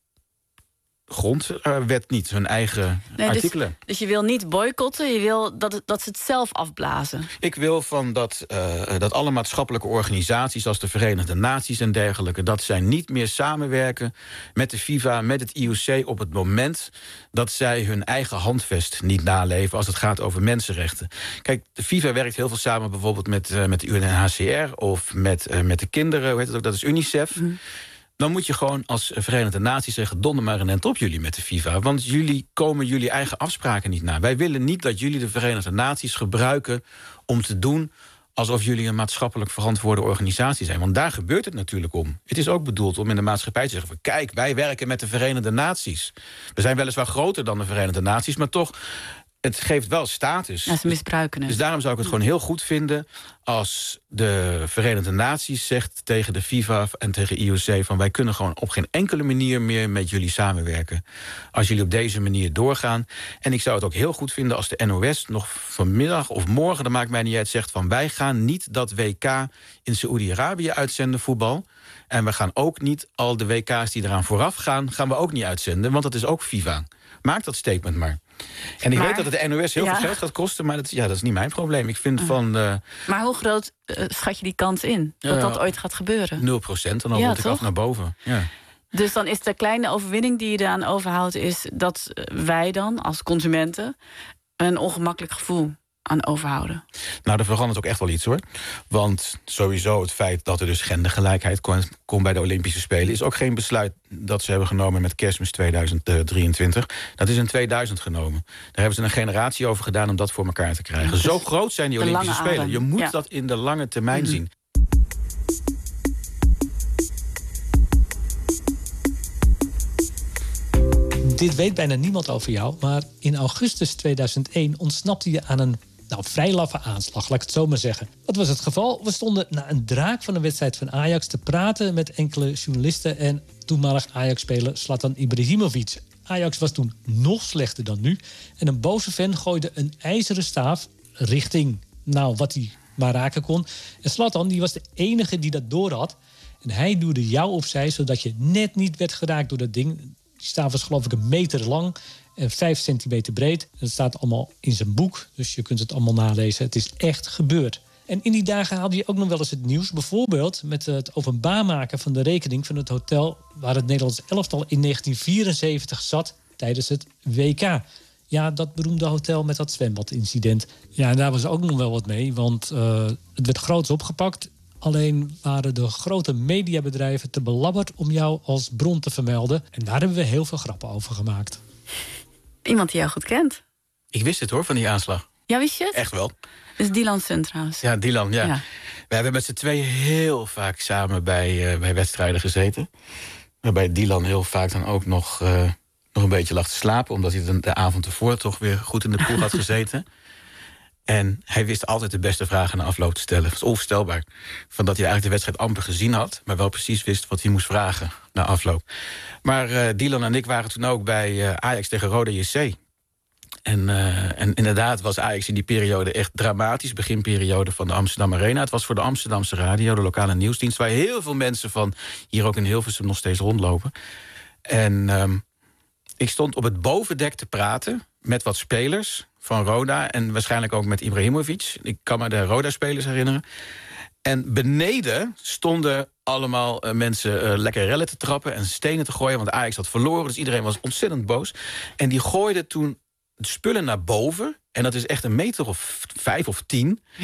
grondwet niet, hun eigen nee, artikelen. Dus, dus je wil niet boycotten, je wil dat, het, dat ze het zelf afblazen? Ik wil van dat, uh, dat alle maatschappelijke organisaties als de Verenigde Naties en dergelijke, dat zij niet meer samenwerken met de FIFA, met het I O C op het moment dat zij hun eigen handvest niet naleven als het gaat over mensenrechten. Kijk, de FIFA werkt heel veel samen bijvoorbeeld met, uh, met de U N H C R of met, uh, met de kinderen, hoe heet het ook, dat is UNICEF. Mm. Dan moet je gewoon als Verenigde Naties zeggen, donder maar een end op jullie met de FIFA. Want jullie komen jullie eigen afspraken niet na. Wij willen niet dat jullie de Verenigde Naties gebruiken om te doen alsof jullie een maatschappelijk verantwoorde organisatie zijn. Want daar gebeurt het natuurlijk om. Het is ook bedoeld om in de maatschappij te zeggen van, kijk, wij werken met de Verenigde Naties. We zijn weliswaar groter dan de Verenigde Naties, maar toch, het geeft wel status. Ja, ze misbruiken het. Dus daarom zou ik het gewoon heel goed vinden als de Verenigde Naties zegt tegen de FIFA en tegen I O C van, wij kunnen gewoon op geen enkele manier meer met jullie samenwerken als jullie op deze manier doorgaan. En ik zou het ook heel goed vinden als de N O S nog vanmiddag of morgen, dat maakt mij niet uit, zegt van, wij gaan niet dat W K in Saoedi-Arabië uitzenden, voetbal. En we gaan ook niet al de W K's die eraan vooraf gaan, gaan we ook niet uitzenden, want dat is ook FIFA. Maak dat statement maar. En ik maar, weet dat het de N O S heel ja. veel geld gaat kosten, maar dat, ja, dat is niet mijn probleem. Ik vind uh. van. Uh, maar hoe groot uh, schat je die kans in dat uh, dat ooit gaat gebeuren? nul procent, en dan ja, rond ik af naar boven. Ja. Dus dan is de kleine overwinning die je eraan overhoudt, is dat wij dan als consumenten een ongemakkelijk gevoel aan overhouden. Nou, er verandert ook echt wel iets, hoor. Want sowieso het feit dat er dus gendergelijkheid komt bij de Olympische Spelen is ook geen besluit dat ze hebben genomen met Kerstmis tweeduizend drieëntwintig. Dat is in tweeduizend genomen. Daar hebben ze een generatie over gedaan om dat voor elkaar te krijgen. Ja, zo groot zijn die Olympische Spelen. Adem. Je moet ja. dat in de lange termijn mm-hmm. zien. Dit weet bijna niemand over jou, maar in augustus tweeduizend één ontsnapte je aan een nou, vrij laffe aanslag, laat ik het zo maar zeggen. Wat was het geval? We stonden na een draak van een wedstrijd van Ajax te praten met enkele journalisten en toenmalig Ajax-speler Zlatan Ibrahimovic. Ajax was toen nog slechter dan nu en een boze fan gooide een ijzeren staaf richting nou, wat hij maar raken kon. En Zlatan die was de enige die dat door had. En hij duwde jou opzij, zodat je net niet werd geraakt door dat ding. Die staaf was geloof ik een meter lang en vijf centimeter breed. Dat staat allemaal in zijn boek, dus je kunt het allemaal nalezen. Het is echt gebeurd. En in die dagen haalde je ook nog wel eens het nieuws. Bijvoorbeeld met het openbaar maken van de rekening van het hotel waar het Nederlands elftal in negentien vierenzeventig zat tijdens het W K. Ja, dat beroemde hotel met dat zwembadincident. Ja, en daar was ook nog wel wat mee, want uh, het werd groots opgepakt. Alleen waren de grote mediabedrijven te belabberd om jou als bron te vermelden. En daar hebben we heel veel grappen over gemaakt. Iemand die jou goed kent. Ik wist het hoor, van die aanslag. Ja, wist je het? Echt wel. Dat is Dylan Sun trouwens. Ja, Dylan, ja. ja. We hebben met z'n tweeën heel vaak samen bij, uh, bij wedstrijden gezeten. Waarbij Dylan heel vaak dan ook nog, uh, nog een beetje lag te slapen, omdat hij de, de avond ervoor toch weer goed in de pool had gezeten. En hij wist altijd de beste vragen na afloop te stellen. Het was onvoorstelbaar. Van dat hij eigenlijk de wedstrijd amper gezien had, maar wel precies wist wat hij moest vragen na afloop. Maar uh, Dylan en ik waren toen ook bij uh, Ajax tegen Roda J C. En, uh, en inderdaad was Ajax in die periode echt dramatisch. Beginperiode van de Amsterdam Arena. Het was voor de Amsterdamse radio, de lokale nieuwsdienst, waar heel veel mensen van hier ook in Hilversum nog steeds rondlopen. En um, ik stond op het bovendek te praten met wat spelers van Roda en waarschijnlijk ook met Ibrahimovic. Ik kan me de Roda-spelers herinneren. En beneden stonden allemaal uh, mensen uh, lekker rellen te trappen en stenen te gooien, want Ajax had verloren, dus iedereen was ontzettend boos. En die gooiden toen spullen naar boven, en dat is echt een meter of vijf of tien. Ja.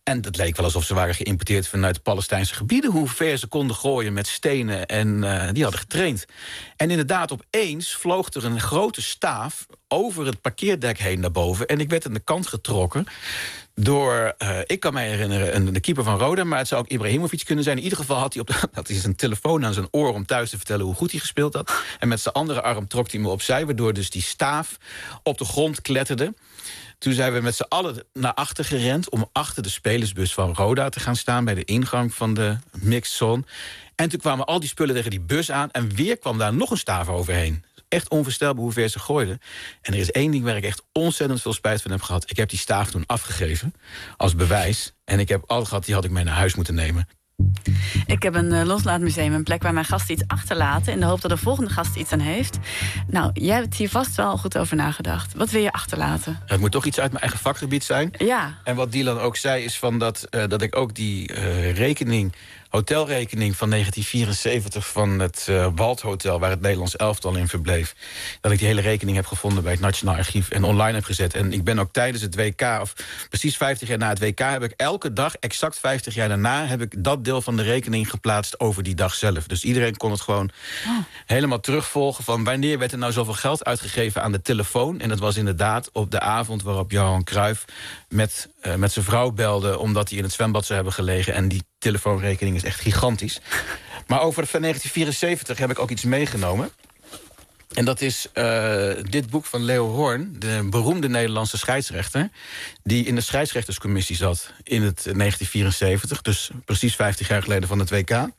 En het leek wel alsof ze waren geïmporteerd vanuit de Palestijnse gebieden. Hoe ver ze konden gooien met stenen. En uh, die hadden getraind. En inderdaad, opeens vloog er een grote staaf over het parkeerdek heen naar boven. En ik werd aan de kant getrokken door, uh, ik kan me herinneren, een, de keeper van Roda, maar het zou ook Ibrahimovic kunnen zijn. In ieder geval had hij, op de, had hij zijn telefoon aan zijn oor om thuis te vertellen hoe goed hij gespeeld had. En met zijn andere arm trok hij me opzij, waardoor dus die staaf op de grond kletterde. Toen zijn we met z'n allen naar achter gerend om achter de spelersbus van Roda te gaan staan bij de ingang van de mixed zone. En toen kwamen al die spullen tegen die bus aan en weer kwam daar nog een staaf overheen. Echt onvoorstelbaar hoe ver ze gooiden. En er is één ding waar ik echt ontzettend veel spijt van heb gehad. Ik heb die staaf toen afgegeven als bewijs. En ik heb al gehad, die had ik mee naar huis moeten nemen. Ik heb een uh, loslaatmuseum, een plek waar mijn gasten iets achterlaten in de hoop dat de volgende gast iets aan heeft. Nou, jij hebt hier vast wel goed over nagedacht. Wat wil je achterlaten? Het moet toch iets uit mijn eigen vakgebied zijn. Ja. En wat Dylan ook zei is van dat, uh, dat ik ook die uh, rekening, hotelrekening van negentien vierenzeventig van het uh, Waldhotel, waar het Nederlands elftal in verbleef, dat ik die hele rekening heb gevonden bij het Nationaal Archief en online heb gezet. En ik ben ook tijdens het W K, of precies vijftig jaar na het W K, heb ik elke dag, exact vijftig jaar daarna, heb ik dat deel van de rekening geplaatst over die dag zelf. Dus iedereen kon het gewoon oh. helemaal terugvolgen van wanneer werd er nou zoveel geld uitgegeven aan de telefoon. En dat was inderdaad op de avond waarop Johan Cruijff met, uh, met zijn vrouw belde, omdat hij in het zwembad zou hebben gelegen. En die telefoonrekening is echt gigantisch. Maar over van negentien vierenzeventig heb ik ook iets meegenomen. En dat is uh, dit boek van Leo Hoorn, de beroemde Nederlandse scheidsrechter, die in de scheidsrechterscommissie zat in het negentien vierenzeventig, dus precies vijftig jaar geleden van het W K.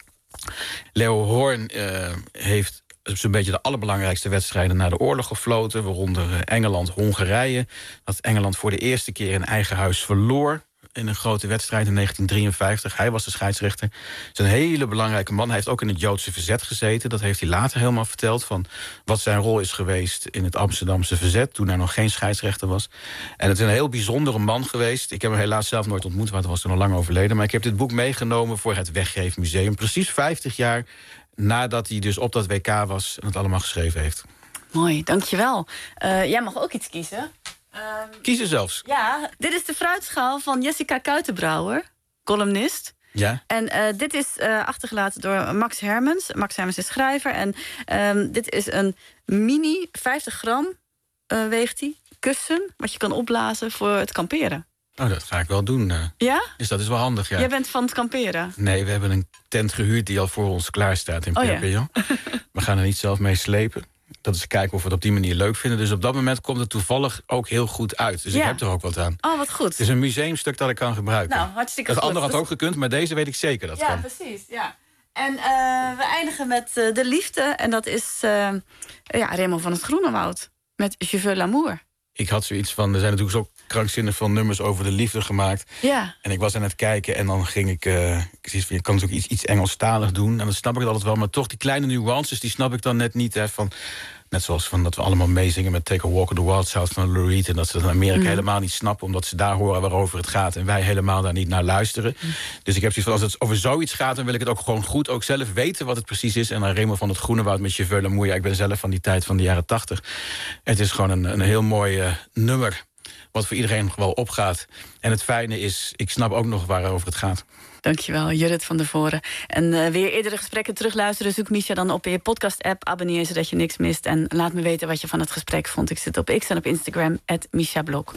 Leo Hoorn uh, heeft zo'n beetje de allerbelangrijkste wedstrijden na de oorlog gefloten, waaronder Engeland-Hongarije, dat Engeland voor de eerste keer in eigen huis verloor in een grote wedstrijd in negentien drieënvijftig. Hij was de scheidsrechter. Het is een hele belangrijke man. Hij heeft ook in het Joodse verzet gezeten. Dat heeft hij later helemaal verteld, van wat zijn rol is geweest in het Amsterdamse verzet, toen er nog geen scheidsrechter was. En het is een heel bijzondere man geweest. Ik heb hem helaas zelf nooit ontmoet, want hij was toen al lang overleden. Maar ik heb dit boek meegenomen voor het Weggeefmuseum. Precies vijftig jaar nadat hij dus op dat W K was en het allemaal geschreven heeft. Mooi, dankjewel. Uh, jij mag ook iets kiezen. Um, Kiezen zelfs. Ja, dit is de fruitschaal van Jessica Kuitenbrouwer, columnist. Ja. En uh, dit is uh, achtergelaten door Max Hermans. Max Hermans is schrijver. En um, dit is een mini, vijftig gram uh, weegt die, kussen, wat je kan opblazen voor het kamperen. Oh, dat ga ik wel doen. Uh. Ja? Dus dat is wel handig, ja. Jij bent van het kamperen? Nee, we hebben een tent gehuurd die al voor ons klaar staat in Perpignan. Oh, ja. We gaan er niet zelf mee slepen. Dat is kijken of we het op die manier leuk vinden. Dus op dat moment komt het toevallig ook heel goed uit. Dus ja. ik heb er ook wat aan. Oh, wat goed. Het is een museumstuk dat ik kan gebruiken. Nou, hartstikke goed. Dat andere had ook gekund, maar deze weet ik zeker dat ja, kan. Ja, precies. Ja. En uh, we eindigen met uh, de liefde. En dat is uh, ja, Raymond van het Groenewoud. Met Je veux l'amour. Ik had zoiets van, er zijn natuurlijk zo krankzinnig veel nummers over de liefde gemaakt. Ja. En ik was aan het kijken en dan ging ik, uh, ik zie, je kan natuurlijk iets, iets Engelstalig doen. En dan snap ik het altijd wel, maar toch die kleine nuances, die snap ik dan net niet. Hè, van, net zoals van dat we allemaal meezingen met Take a Walk on the Wild Side van Lou Reed. En dat ze dat in Amerika mm. helemaal niet snappen, omdat ze daar horen waarover het gaat. En wij helemaal daar niet naar luisteren. Mm. Dus ik heb zoiets van, als het over zoiets gaat, dan wil ik het ook gewoon goed ook zelf weten wat het precies is. En dan Raymond van het Groenewoud met Je veux l'amour. Ja, ik ben zelf van die tijd van de jaren tachtig. Het is gewoon een, een heel mooi uh, nummer, wat voor iedereen wel opgaat. En het fijne is, ik snap ook nog waarover het gaat. Dankjewel, Judith van der Voren. En uh, weer eerdere gesprekken terugluisteren, zoek Misha dan op in je podcast-app. Abonneer zodat je niks mist. En laat me weten wat je van het gesprek vond. Ik zit op X en op Instagram, at Misha Blok.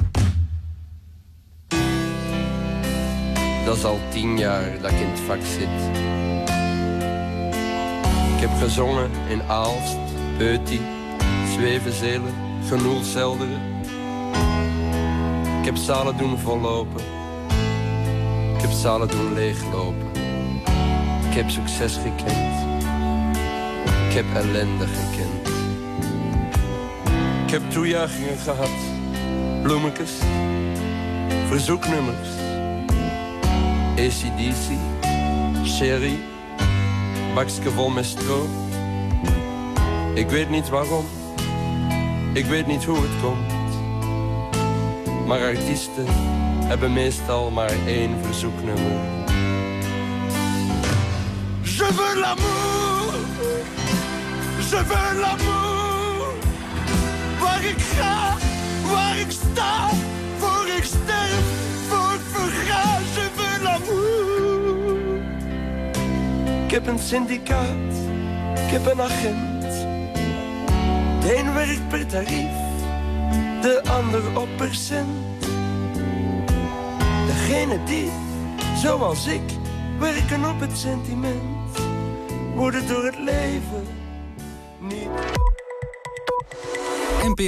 Dat is al tien jaar dat ik in het vak zit. Ik heb gezongen in Aalst, Eutie, Zwevenzelen, Genoelselderen. Ik heb zalen doen vollopen. Ik heb zalen doen leeglopen. Ik heb succes gekend. Ik heb ellende gekend. Ik heb toejuichingen gehad. Bloemetjes. Verzoeknummers. A C D C. Sherry. Bakske vol met stro. Ik weet niet waarom. Ik weet niet hoe het komt. Maar artiesten hebben meestal maar één verzoeknummer. Je veux l'amour, je veux l'amour. Waar ik ga, waar ik sta, voor ik sterf, voor ik verga. heb een syndicaat, ik heb een agent. De een werkt per tarief, de ander op percent. Degene die, zoals ik, werken op het sentiment, worden door het leven niet...